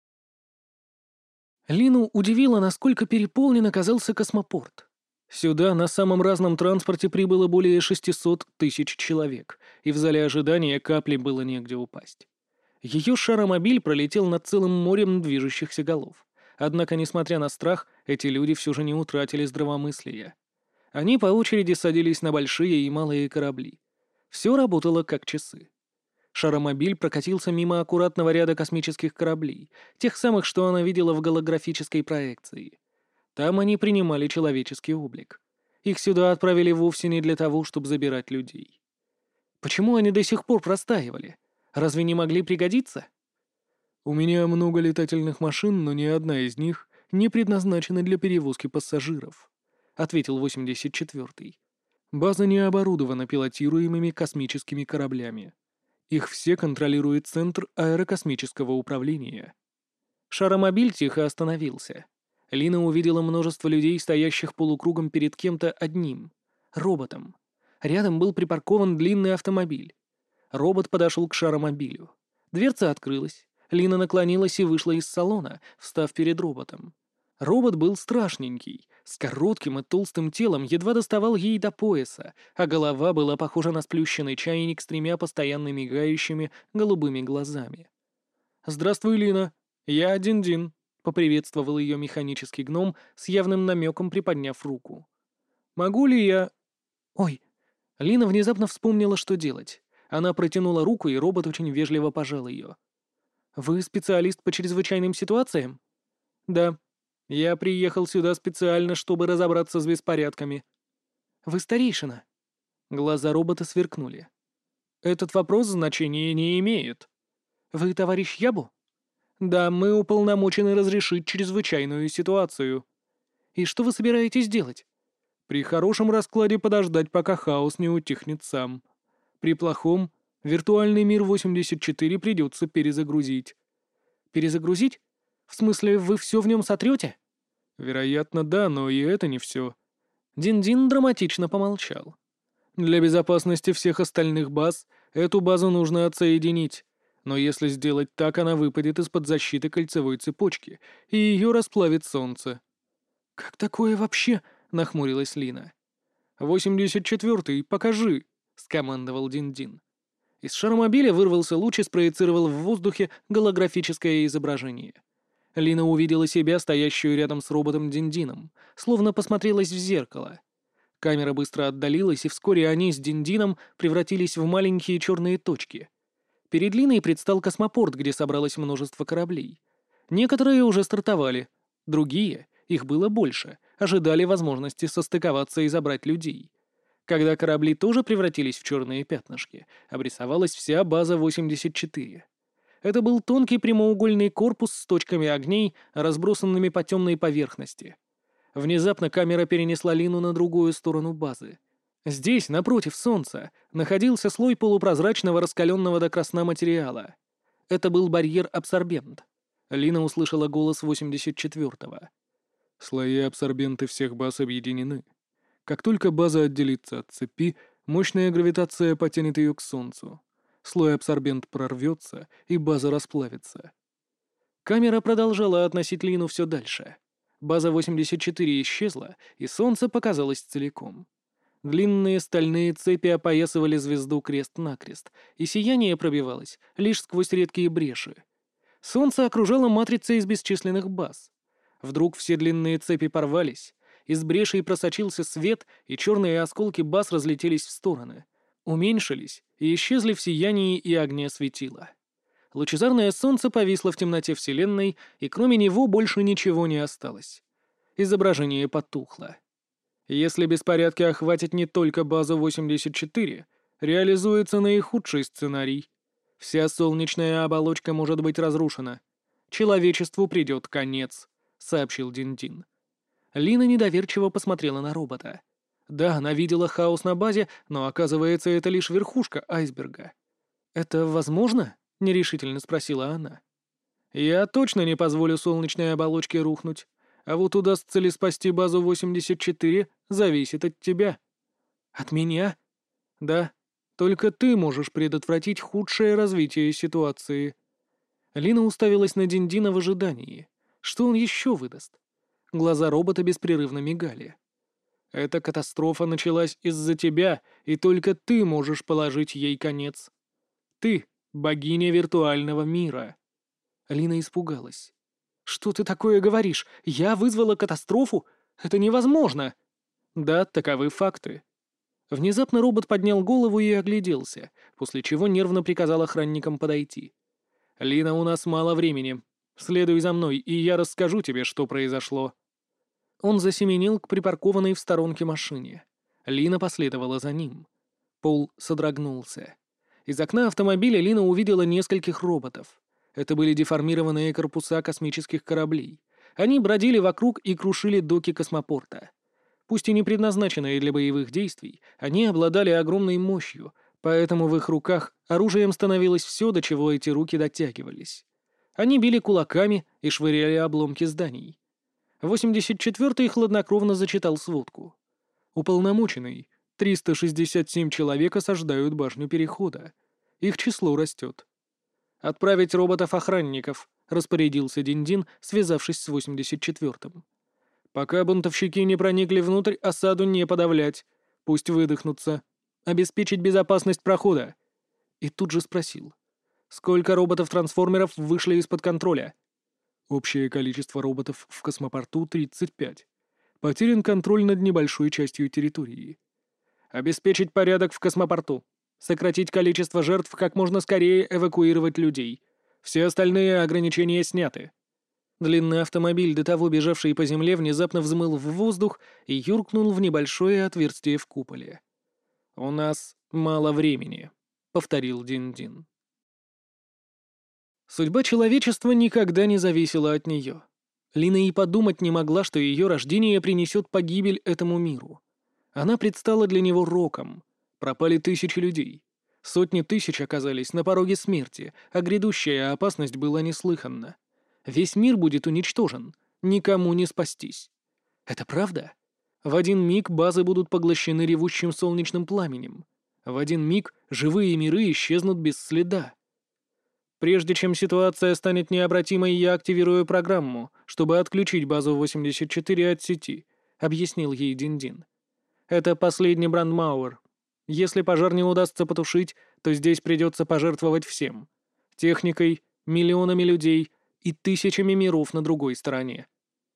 Лину удивило, насколько переполнен оказался космопорт. Сюда на самом разном транспорте прибыло более шестисот тысяч человек, и в зале ожидания капли было негде упасть. Ее шаромобиль пролетел над целым морем движущихся голов. Однако, несмотря на страх, эти люди все же не утратили здравомыслия. Они по очереди садились на большие и малые корабли. Все работало как часы. Шаромобиль прокатился мимо аккуратного ряда космических кораблей, тех самых, что она видела в голографической проекции. Там они принимали человеческий облик. Их сюда отправили вовсе не для того, чтобы забирать людей. Почему они до сих пор простаивали? Разве не могли пригодиться? «У меня много летательных машин, но ни одна из них не предназначена для перевозки пассажиров», — ответил восемьдесят четвёртый. «База не оборудована пилотируемыми космическими кораблями. Их все контролирует Центр аэрокосмического управления». Шаромобиль тихо остановился. Лина увидела множество людей, стоящих полукругом перед кем-то одним. Роботом. Рядом был припаркован длинный автомобиль. Робот подошел к шаромобилю. Дверца открылась. Лина наклонилась и вышла из салона, встав перед роботом. Робот был страшненький, с коротким и толстым телом, едва доставал ей до пояса, а голова была похожа на сплющенный чайник с тремя постоянно мигающими голубыми глазами. «Здравствуй, Лина. Я Дин-Дин», — поприветствовал ее механический гном с явным намеком, приподняв руку. «Могу ли я...» «Ой!» Лина внезапно вспомнила, что делать. Она протянула руку, и робот очень вежливо пожал ее. «Вы специалист по чрезвычайным ситуациям?» «Да. Я приехал сюда специально, чтобы разобраться с беспорядками». «Вы старейшина?» Глаза робота сверкнули. «Этот вопрос значения не имеет». «Вы товарищ Ябу?» «Да, мы уполномочены разрешить чрезвычайную ситуацию». «И что вы собираетесь делать?» «При хорошем раскладе подождать, пока хаос не утихнет сам. При плохом виртуальный мир восемьдесят четыре придется перезагрузить». «Перезагрузить? В смысле, вы все в нем сотрете?» «Вероятно, да, но и это не все». Дин-Дин драматично помолчал. «Для безопасности всех остальных баз эту базу нужно отсоединить. Но если сделать так, она выпадет из-под защиты кольцевой цепочки, и ее расплавит солнце». «Как такое вообще?» — нахмурилась Лина. «восемьдесят четвёртый, покажи», — скомандовал Дин-Дин. Из шаромобиля вырвался луч и спроецировал в воздухе голографическое изображение. Лина увидела себя, стоящую рядом с роботом Дин-Дином, словно посмотрелась в зеркало. Камера быстро отдалилась, и вскоре они с Дин-Дином превратились в маленькие черные точки. Перед Линой предстал космопорт, где собралось множество кораблей. Некоторые уже стартовали, другие, их было больше, ожидали возможности состыковаться и забрать людей. Когда корабли тоже превратились в черные пятнышки, обрисовалась вся база восемьдесят четыре. Это был тонкий прямоугольный корпус с точками огней, разбросанными по темной поверхности. Внезапно камера перенесла Лину на другую сторону базы. Здесь, напротив Солнца, находился слой полупрозрачного раскаленного до красна материала. Это был барьер-абсорбент. Лина услышала голос восемьдесят четвёртого. «Слои абсорбенты всех баз объединены. Как только база отделится от цепи, мощная гравитация потянет ее к Солнцу. Слой абсорбент прорвется, и база расплавится». Камера продолжала относить Лину все дальше. База восемьдесят четыре исчезла, и Солнце показалось целиком. Длинные стальные цепи опоясывали звезду крест-накрест, и сияние пробивалось лишь сквозь редкие бреши. Солнце окружало матрица из бесчисленных баз. Вдруг все длинные цепи порвались, из брешей просочился свет, и черные осколки баз разлетелись в стороны, уменьшились и исчезли в сиянии и огне светила. Лучезарное солнце повисло в темноте Вселенной, и кроме него больше ничего не осталось. Изображение потухло. Если беспорядки охватят не только базу восемьдесят четыре, реализуется наихудший сценарий. Вся солнечная оболочка может быть разрушена. Человечеству придет конец, — сообщил Дин-Дин. Лина недоверчиво посмотрела на робота. Да, она видела хаос на базе, но, оказывается, это лишь верхушка айсберга. «Это возможно?» — нерешительно спросила она. «Я точно не позволю солнечной оболочке рухнуть. А вот удастся ли спасти базу восемьдесят четыре, зависит от тебя». «От меня?» «Да. Только ты можешь предотвратить худшее развитие ситуации». Лина уставилась на Дин-Дина в ожидании. Что он еще выдаст? Глаза робота беспрерывно мигали. «Эта катастрофа началась из-за тебя, и только ты можешь положить ей конец. Ты — богиня виртуального мира». Лина испугалась. «Что ты такое говоришь? Я вызвала катастрофу? Это невозможно!» «Да, таковы факты». Внезапно робот поднял голову и огляделся, после чего нервно приказал охранникам подойти. «Лина, у нас мало времени. Следуй за мной, и я расскажу тебе, что произошло». Он засеменил к припаркованной в сторонке машине. Лина последовала за ним. Пол содрогнулся. Из окна автомобиля Лина увидела нескольких роботов. Это были деформированные корпуса космических кораблей. Они бродили вокруг и крушили доки космопорта. Пусть и не предназначенные для боевых действий, они обладали огромной мощью, поэтому в их руках оружием становилось все, до чего эти руки дотягивались. Они били кулаками и швыряли обломки зданий. восемьдесят четвёртый хладнокровно зачитал сводку. «Уполномоченный, триста шестьдесят семь человек осаждают башню Перехода. Их число растет. «Отправить роботов-охранников», — распорядился Диндин, связавшись с восемьдесят четвёртым. «Пока бунтовщики не проникли внутрь, осаду не подавлять. Пусть выдохнутся. Обеспечить безопасность прохода». И тут же спросил. «Сколько роботов-трансформеров вышли из-под контроля?» «Общее количество роботов в космопорту — тридцать пять. Потерян контроль над небольшой частью территории». «Обеспечить порядок в космопорту. Сократить количество жертв, как можно скорее эвакуировать людей. Все остальные ограничения сняты». Длинный автомобиль, до того бежавший по земле, внезапно взмыл в воздух и юркнул в небольшое отверстие в куполе. «У нас мало времени», — повторил Дин-Дин. Судьба человечества никогда не зависела от нее. Лина и подумать не могла, что ее рождение принесет погибель этому миру. Она предстала для него роком. Пропали тысячи людей. Сотни тысяч оказались на пороге смерти, а грядущая опасность была неслыханна. Весь мир будет уничтожен, никому не спастись. Это правда? В один миг базы будут поглощены ревущим солнечным пламенем. В один миг живые миры исчезнут без следа. Прежде чем ситуация станет необратимой, я активирую программу, чтобы отключить базу восемьдесят четыре от сети, объяснил ей Дин-Дин. Это последний брандмауэр. Если пожар не удастся потушить, то здесь придется пожертвовать всем. Техникой, миллионами людей и тысячами миров на другой стороне.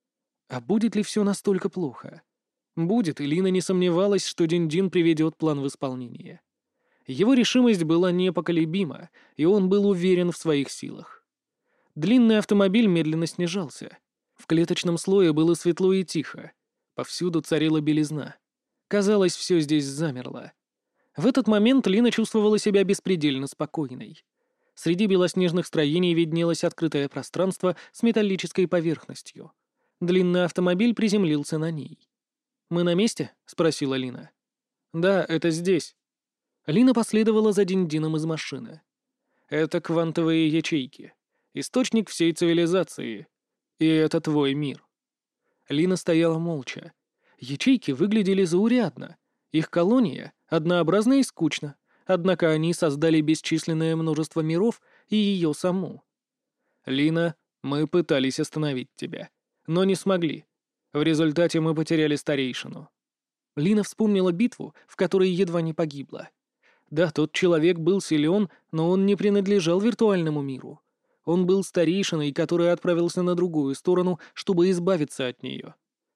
А будет ли все настолько плохо? Будет, и Лина не сомневалась, что Дин-Дин приведет план в исполнение. Его решимость была непоколебима, и он был уверен в своих силах. Длинный автомобиль медленно снижался. В клеточном слое было светло и тихо. Повсюду царила белизна. Казалось, все здесь замерло. В этот момент Лина чувствовала себя беспредельно спокойной. Среди белоснежных строений виднелось открытое пространство с металлической поверхностью. Длинный автомобиль приземлился на ней. «Мы на месте?» — спросила Лина. «Да, это здесь». Лина последовала за Дин-Дином из машины. «Это квантовые ячейки. Источник всей цивилизации. И это твой мир». Лина стояла молча. Ячейки выглядели заурядно. Их колония однообразна и скучна, однако они создали бесчисленное множество миров и ее саму. «Лина, мы пытались остановить тебя, но не смогли. В результате мы потеряли старейшину». Лина вспомнила битву, в которой едва не погибла. Да, тот человек был силен, но он не принадлежал виртуальному миру. Он был старейшиной, который отправился на другую сторону, чтобы избавиться от нее.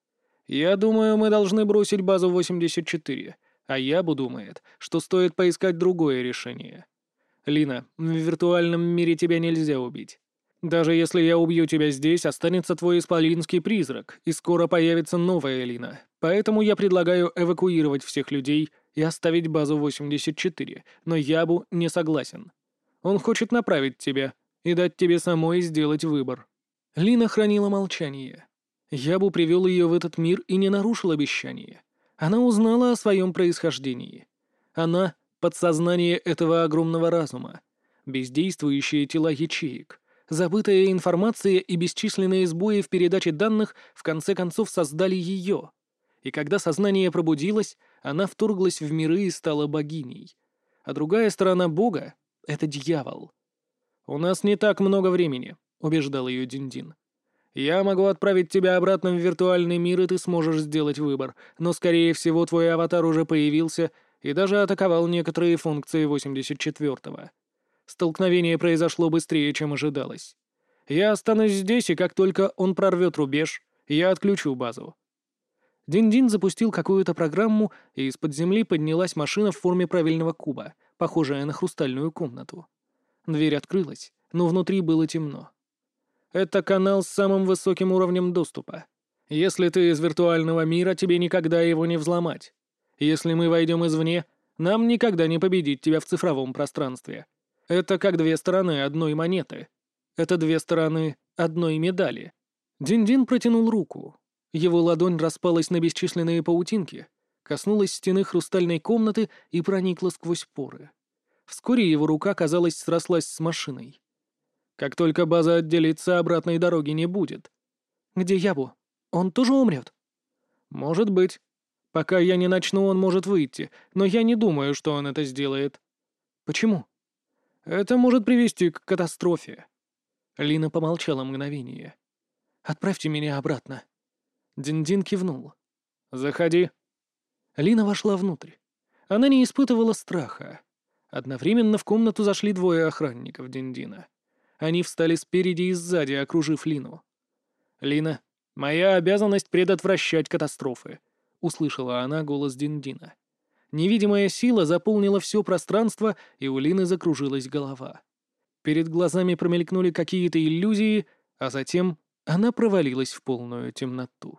«Я думаю, мы должны бросить базу восемьдесят четыре, а Ябу думает, что стоит поискать другое решение. Лина, в виртуальном мире тебя нельзя убить. Даже если я убью тебя здесь, останется твой исполинский призрак, и скоро появится новая Лина. Поэтому я предлагаю эвакуировать всех людей и оставить базу восемьдесят четыре, но Ябу не согласен. Он хочет направить тебя и дать тебе самой сделать выбор». Лина хранила молчание. Ябу привел ее в этот мир и не нарушил обещание. Она узнала о своем происхождении. Она — подсознание этого огромного разума, бездействующие тела ячеек, забытая информация и бесчисленные сбои в передаче данных в конце концов создали ее. И когда сознание пробудилось, она вторглась в миры и стала богиней. А другая сторона бога — это дьявол. «У нас не так много времени», — убеждал ее Дин-Дин. «Я могу отправить тебя обратно в виртуальный мир, и ты сможешь сделать выбор, но, скорее всего, твой аватар уже появился и даже атаковал некоторые функции восемьдесят четвёртого. Столкновение произошло быстрее, чем ожидалось. Я останусь здесь, и как только он прорвет рубеж, я отключу базу». Дин-Дин запустил какую-то программу, и из-под земли поднялась машина в форме правильного куба, похожая на хрустальную комнату. Дверь открылась, но внутри было темно. «Это канал с самым высоким уровнем доступа. Если ты из виртуального мира, тебе никогда его не взломать. Если мы войдем извне, нам никогда не победить тебя в цифровом пространстве. Это как две стороны одной монеты. Это две стороны одной медали». Дин-Дин протянул руку. Его ладонь распалась на бесчисленные паутинки, коснулась стены хрустальной комнаты и проникла сквозь поры. Вскоре его рука, казалось, срослась с машиной. «Как только база отделится, обратной дороги не будет». «Где Ябу? Он тоже умрет?» «Может быть. Пока я не начну, он может выйти, но я не думаю, что он это сделает». «Почему?» «Это может привести к катастрофе». Лина помолчала мгновение. «Отправьте меня обратно». Дин-Дин кивнул. «Заходи». Лина вошла внутрь. Она не испытывала страха. Одновременно в комнату зашли двое охранников Дин-Дина. Они встали спереди и сзади, окружив Лину. «Лина, моя обязанность предотвращать катастрофы», — услышала она голос Дин-Дина. Невидимая сила заполнила все пространство, и у Лины закружилась голова. Перед глазами промелькнули какие-то иллюзии, а затем она провалилась в полную темноту.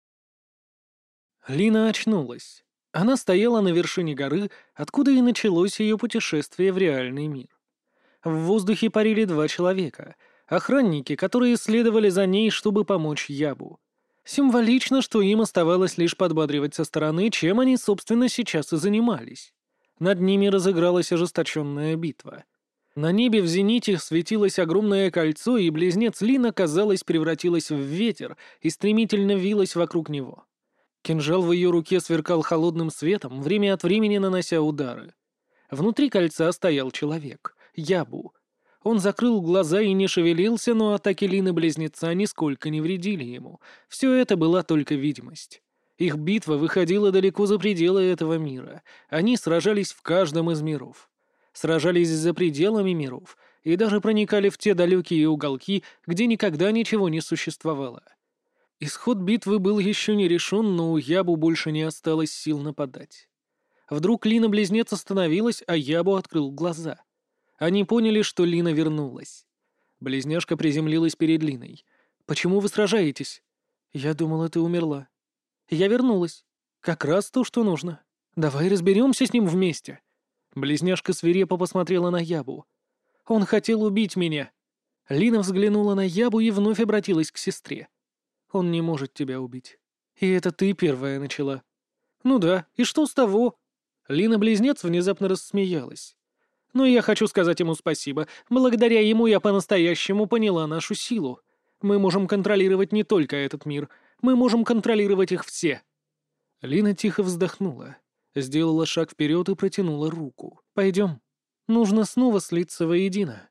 Лина очнулась. Она стояла на вершине горы, откуда и началось ее путешествие в реальный мир. В воздухе парили два человека — охранники, которые следовали за ней, чтобы помочь Ябу. Символично, что им оставалось лишь подбадривать со стороны, чем они, собственно, сейчас и занимались. Над ними разыгралась ожесточенная битва. На небе в зените светилось огромное кольцо, и близнец Лина, казалось, превратилась в ветер и стремительно вилась вокруг него. Кинжал в ее руке сверкал холодным светом, время от времени нанося удары. Внутри кольца стоял человек — Ябу. Он закрыл глаза и не шевелился, но атаки Лины-близнеца нисколько не вредили ему. Все это была только видимость. Их битва выходила далеко за пределы этого мира. Они сражались в каждом из миров. Сражались за пределами миров и даже проникали в те далекие уголки, где никогда ничего не существовало. Исход битвы был еще не решен, но у Ябу больше не осталось сил нападать. Вдруг Лина-близнец остановилась, а Ябу открыл глаза. Они поняли, что Лина вернулась. Близняшка приземлилась перед Линой. «Почему вы сражаетесь?» «Я думала, ты умерла». «Я вернулась. Как раз то, что нужно. Давай разберемся с ним вместе». Близняшка свирепо посмотрела на Ябу. «Он хотел убить меня». Лина взглянула на Ябу и вновь обратилась к сестре. «Он не может тебя убить. И это ты первая начала». «Ну да, и что с того?» Лина-близнец внезапно рассмеялась. «Но я хочу сказать ему спасибо. Благодаря ему я по-настоящему поняла нашу силу. Мы можем контролировать не только этот мир. Мы можем контролировать их все». Лина тихо вздохнула, сделала шаг вперед и протянула руку. «Пойдем. Нужно снова слиться воедино».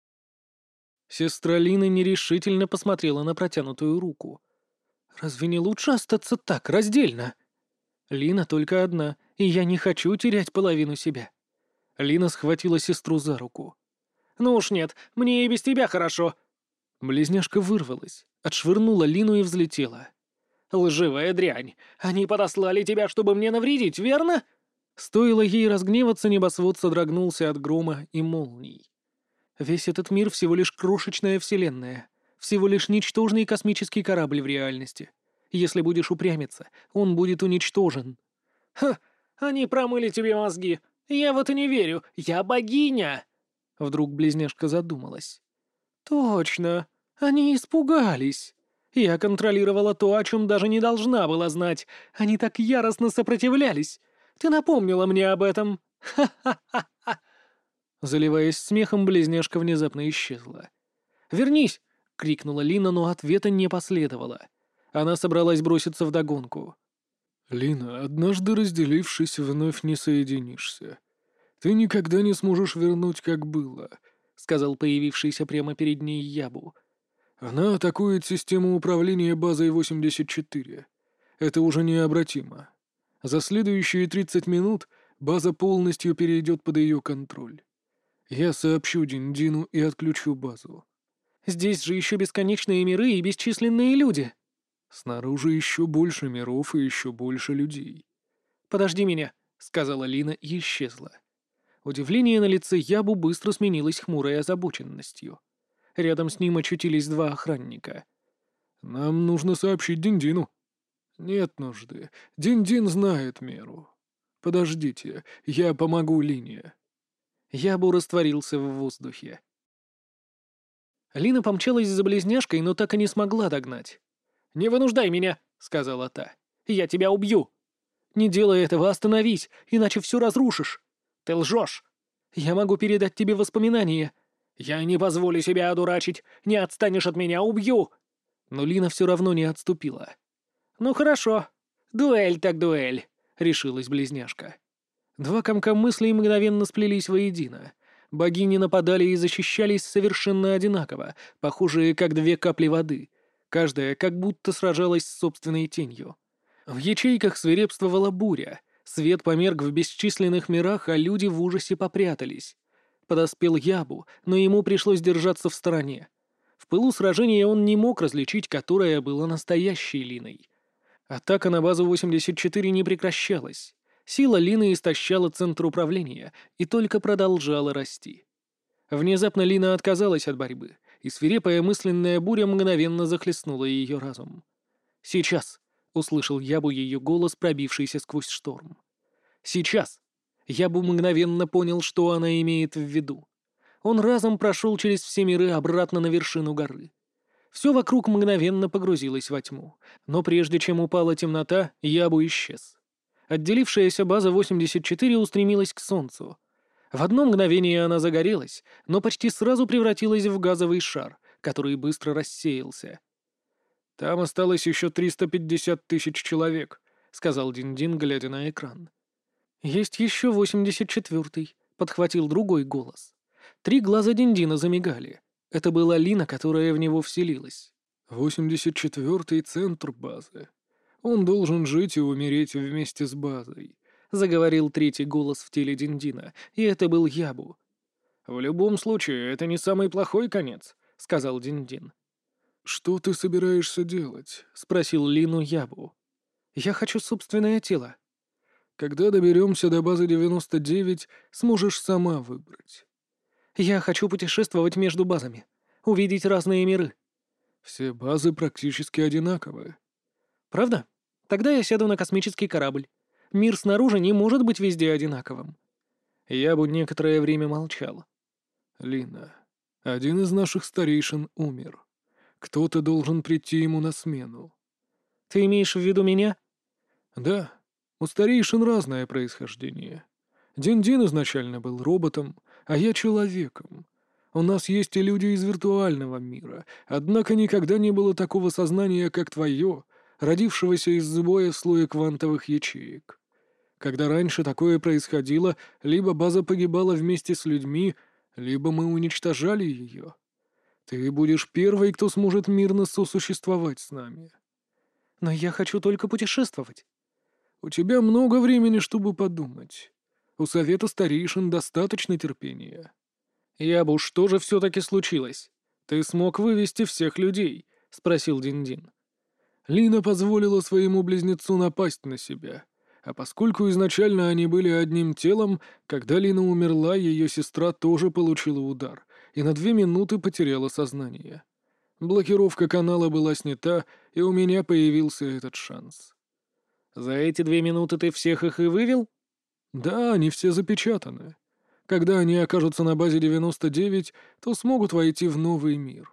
Сестра Лины нерешительно посмотрела на протянутую руку. «Разве не лучше остаться так, раздельно?» «Лина только одна, и я не хочу терять половину себя». Лина схватила сестру за руку. «Ну уж нет, мне и без тебя хорошо». Близняшка вырвалась, отшвырнула Лину и взлетела. «Лживая дрянь! Они подослали тебя, чтобы мне навредить, верно?» Стоило ей разгневаться, небосвод содрогнулся от грома и молний. Весь этот мир всего лишь крошечная вселенная. Всего лишь ничтожный космический корабль в реальности. Если будешь упрямиться, он будет уничтожен. «Ха! Они промыли тебе мозги! Я вот и не верю! Я богиня!» Вдруг близняшка задумалась. «Точно! Они испугались! Я контролировала то, о чем даже не должна была знать. Они так яростно сопротивлялись! Ты напомнила мне об этом! Ха-ха-ха-ха!» Заливаясь смехом, близняшка внезапно исчезла. «Вернись!» — крикнула Лина, но ответа не последовало. Она собралась броситься вдогонку. «Лина, однажды разделившись, вновь не соединишься. Ты никогда не сможешь вернуть, как было», — сказал появившийся прямо перед ней Ябу. «Она атакует систему управления базой восемьдесят четыре. Это уже необратимо. За следующие тридцать минут база полностью перейдет под ее контроль. Я сообщу Дин-Дину и отключу базу». «Здесь же еще бесконечные миры и бесчисленные люди». «Снаружи еще больше миров и еще больше людей». «Подожди меня», — сказала Лина и исчезла. Удивление на лице Ябу быстро сменилось хмурой озабоченностью. Рядом с ним очутились два охранника. «Нам нужно сообщить Дин-Дину». «Нет нужды. Дин-Дин знает меру. Подождите, я помогу Лине». Ябу растворился в воздухе. Лина помчалась за близняшкой, но так и не смогла догнать. «Не вынуждай меня», — сказала та. «Я тебя убью». «Не делай этого, остановись, иначе все разрушишь». «Ты лжешь». «Я могу передать тебе воспоминания». «Я не позволю себя одурачить. Не отстанешь от меня, убью». Но Лина все равно не отступила. «Ну хорошо. Дуэль так дуэль. — решилась близняшка. Два комка мыслей мгновенно сплелись воедино. Богини нападали и защищались совершенно одинаково, похожие как две капли воды. Каждая как будто сражалась с собственной тенью. В ячейках свирепствовала буря. Свет померк в бесчисленных мирах, а люди в ужасе попрятались. Подоспел Ябу, но ему пришлось держаться в стороне. В пылу сражения он не мог различить, которая была настоящей Линой. Атака на базу восемьдесят четыре не прекращалась. Сила Лины истощала центр управления и только продолжала расти. Внезапно Лина отказалась от борьбы, и свирепая мысленная буря мгновенно захлестнула ее разум. «Сейчас!» — услышал Ябу ее голос, пробившийся сквозь шторм. «Сейчас!» Ябу мгновенно понял, что она имеет в виду. Он разом прошел через все миры обратно на вершину горы. Все вокруг мгновенно погрузилось во тьму, но прежде чем упала темнота, Ябу исчез. Отделившаяся база восемьдесят четыре устремилась к Солнцу. В одно мгновение она загорелась, но почти сразу превратилась в газовый шар, который быстро рассеялся. «Там осталось еще триста пятьдесят тысяч человек», — сказал Дин-Дин, глядя на экран. «Есть еще восемьдесят четвертый», — подхватил другой голос. Три глаза Дин-Дина замигали. Это была Лина, которая в него вселилась. «восемьдесят четвертый центр базы. Он должен жить и умереть вместе с базой», — заговорил третий голос в теле Дин-Дина, и это был Ябу. «В любом случае, это не самый плохой конец», — сказал Дин-Дин. «Что ты собираешься делать?» — спросил Лину Ябу. «Я хочу собственное тело». «Когда доберемся до базы девяносто девять, сможешь сама выбрать». «Я хочу путешествовать между базами, увидеть разные миры». «Все базы практически одинаковые». «Правда? Тогда я сяду на космический корабль. Мир снаружи не может быть везде одинаковым». Ябу некоторое время молчал. «Лина, один из наших старейшин умер. Кто-то должен прийти ему на смену». «Ты имеешь в виду меня?» «Да, у старейшин разное происхождение. Дин-Дин изначально был роботом, а я человеком. У нас есть и люди из виртуального мира, однако никогда не было такого сознания, как твое, родившегося из сбоя слоя квантовых ячеек. Когда раньше такое происходило, либо база погибала вместе с людьми, либо мы уничтожали ее. Ты будешь первой, кто сможет мирно сосуществовать с нами». «Но я хочу только путешествовать». «У тебя много времени, чтобы подумать. У совета старейшин достаточно терпения». «Ябу, что же все-таки случилось? Ты смог вывести всех людей?» — спросил Дин-Дин. Лина позволила своему близнецу напасть на себя. А поскольку изначально они были одним телом, когда Лина умерла, ее сестра тоже получила удар и на две минуты потеряла сознание. Блокировка канала была снята, и у меня появился этот шанс. «За эти две минуты ты всех их и вывел?» «Да, они все запечатаны. Когда они окажутся на базе девяносто девять, то смогут войти в новый мир».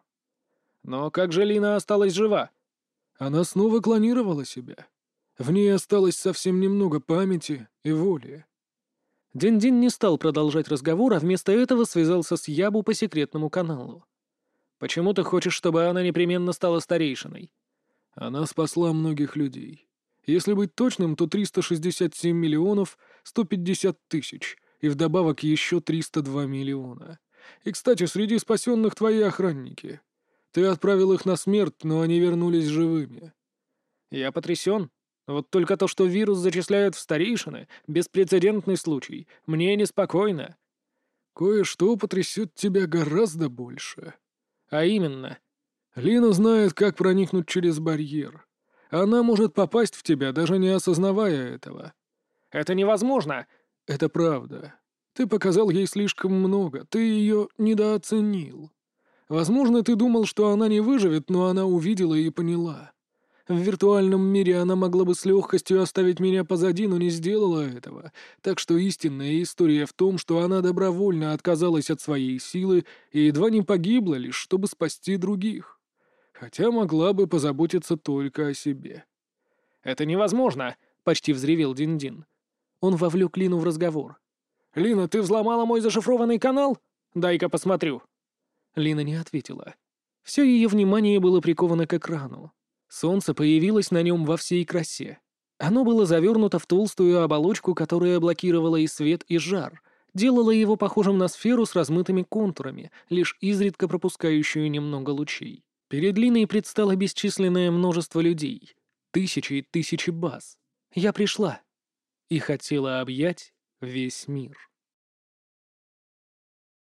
«Но как же Лина осталась жива?» Она снова клонировала себя. В ней осталось совсем немного памяти и воли. Дин-Дин не стал продолжать разговор, а вместо этого связался с Ябу по секретному каналу. «Почему ты хочешь, чтобы она непременно стала старейшиной?» Она спасла многих людей. Если быть точным, то триста шестьдесят семь миллионов сто пятьдесят тысяч, и вдобавок еще триста два миллиона. И, кстати, среди спасенных твои охранники. Ты отправил их на смерть, но они вернулись живыми». «Я потрясен. Вот только то, что вирус зачисляют в старейшины, беспрецедентный случай. Мне неспокойно». «Кое-что потрясет тебя гораздо больше». «А именно?» «Лина знает, как проникнуть через барьер. Она может попасть в тебя, даже не осознавая этого». «Это невозможно!» «Это правда. Ты показал ей слишком много, ты ее недооценил. Возможно, ты думал, что она не выживет, но она увидела и поняла. В виртуальном мире она могла бы с легкостью оставить меня позади, но не сделала этого. Так что истинная история в том, что она добровольно отказалась от своей силы и едва не погибла лишь, чтобы спасти других. Хотя могла бы позаботиться только о себе». «Это невозможно!» — почти взревел Дин-Дин. Он вовлек Лину в разговор. «Лина, ты взломала мой зашифрованный канал? Дай-ка посмотрю». Лина не ответила. Все ее внимание было приковано к экрану. Солнце появилось на нем во всей красе. Оно было завернуто в толстую оболочку, которая блокировала и свет, и жар, делала его похожим на сферу с размытыми контурами, лишь изредка пропускающую немного лучей. Перед Линой предстало бесчисленное множество людей, тысячи и тысячи баз. Я пришла и хотела объять весь мир.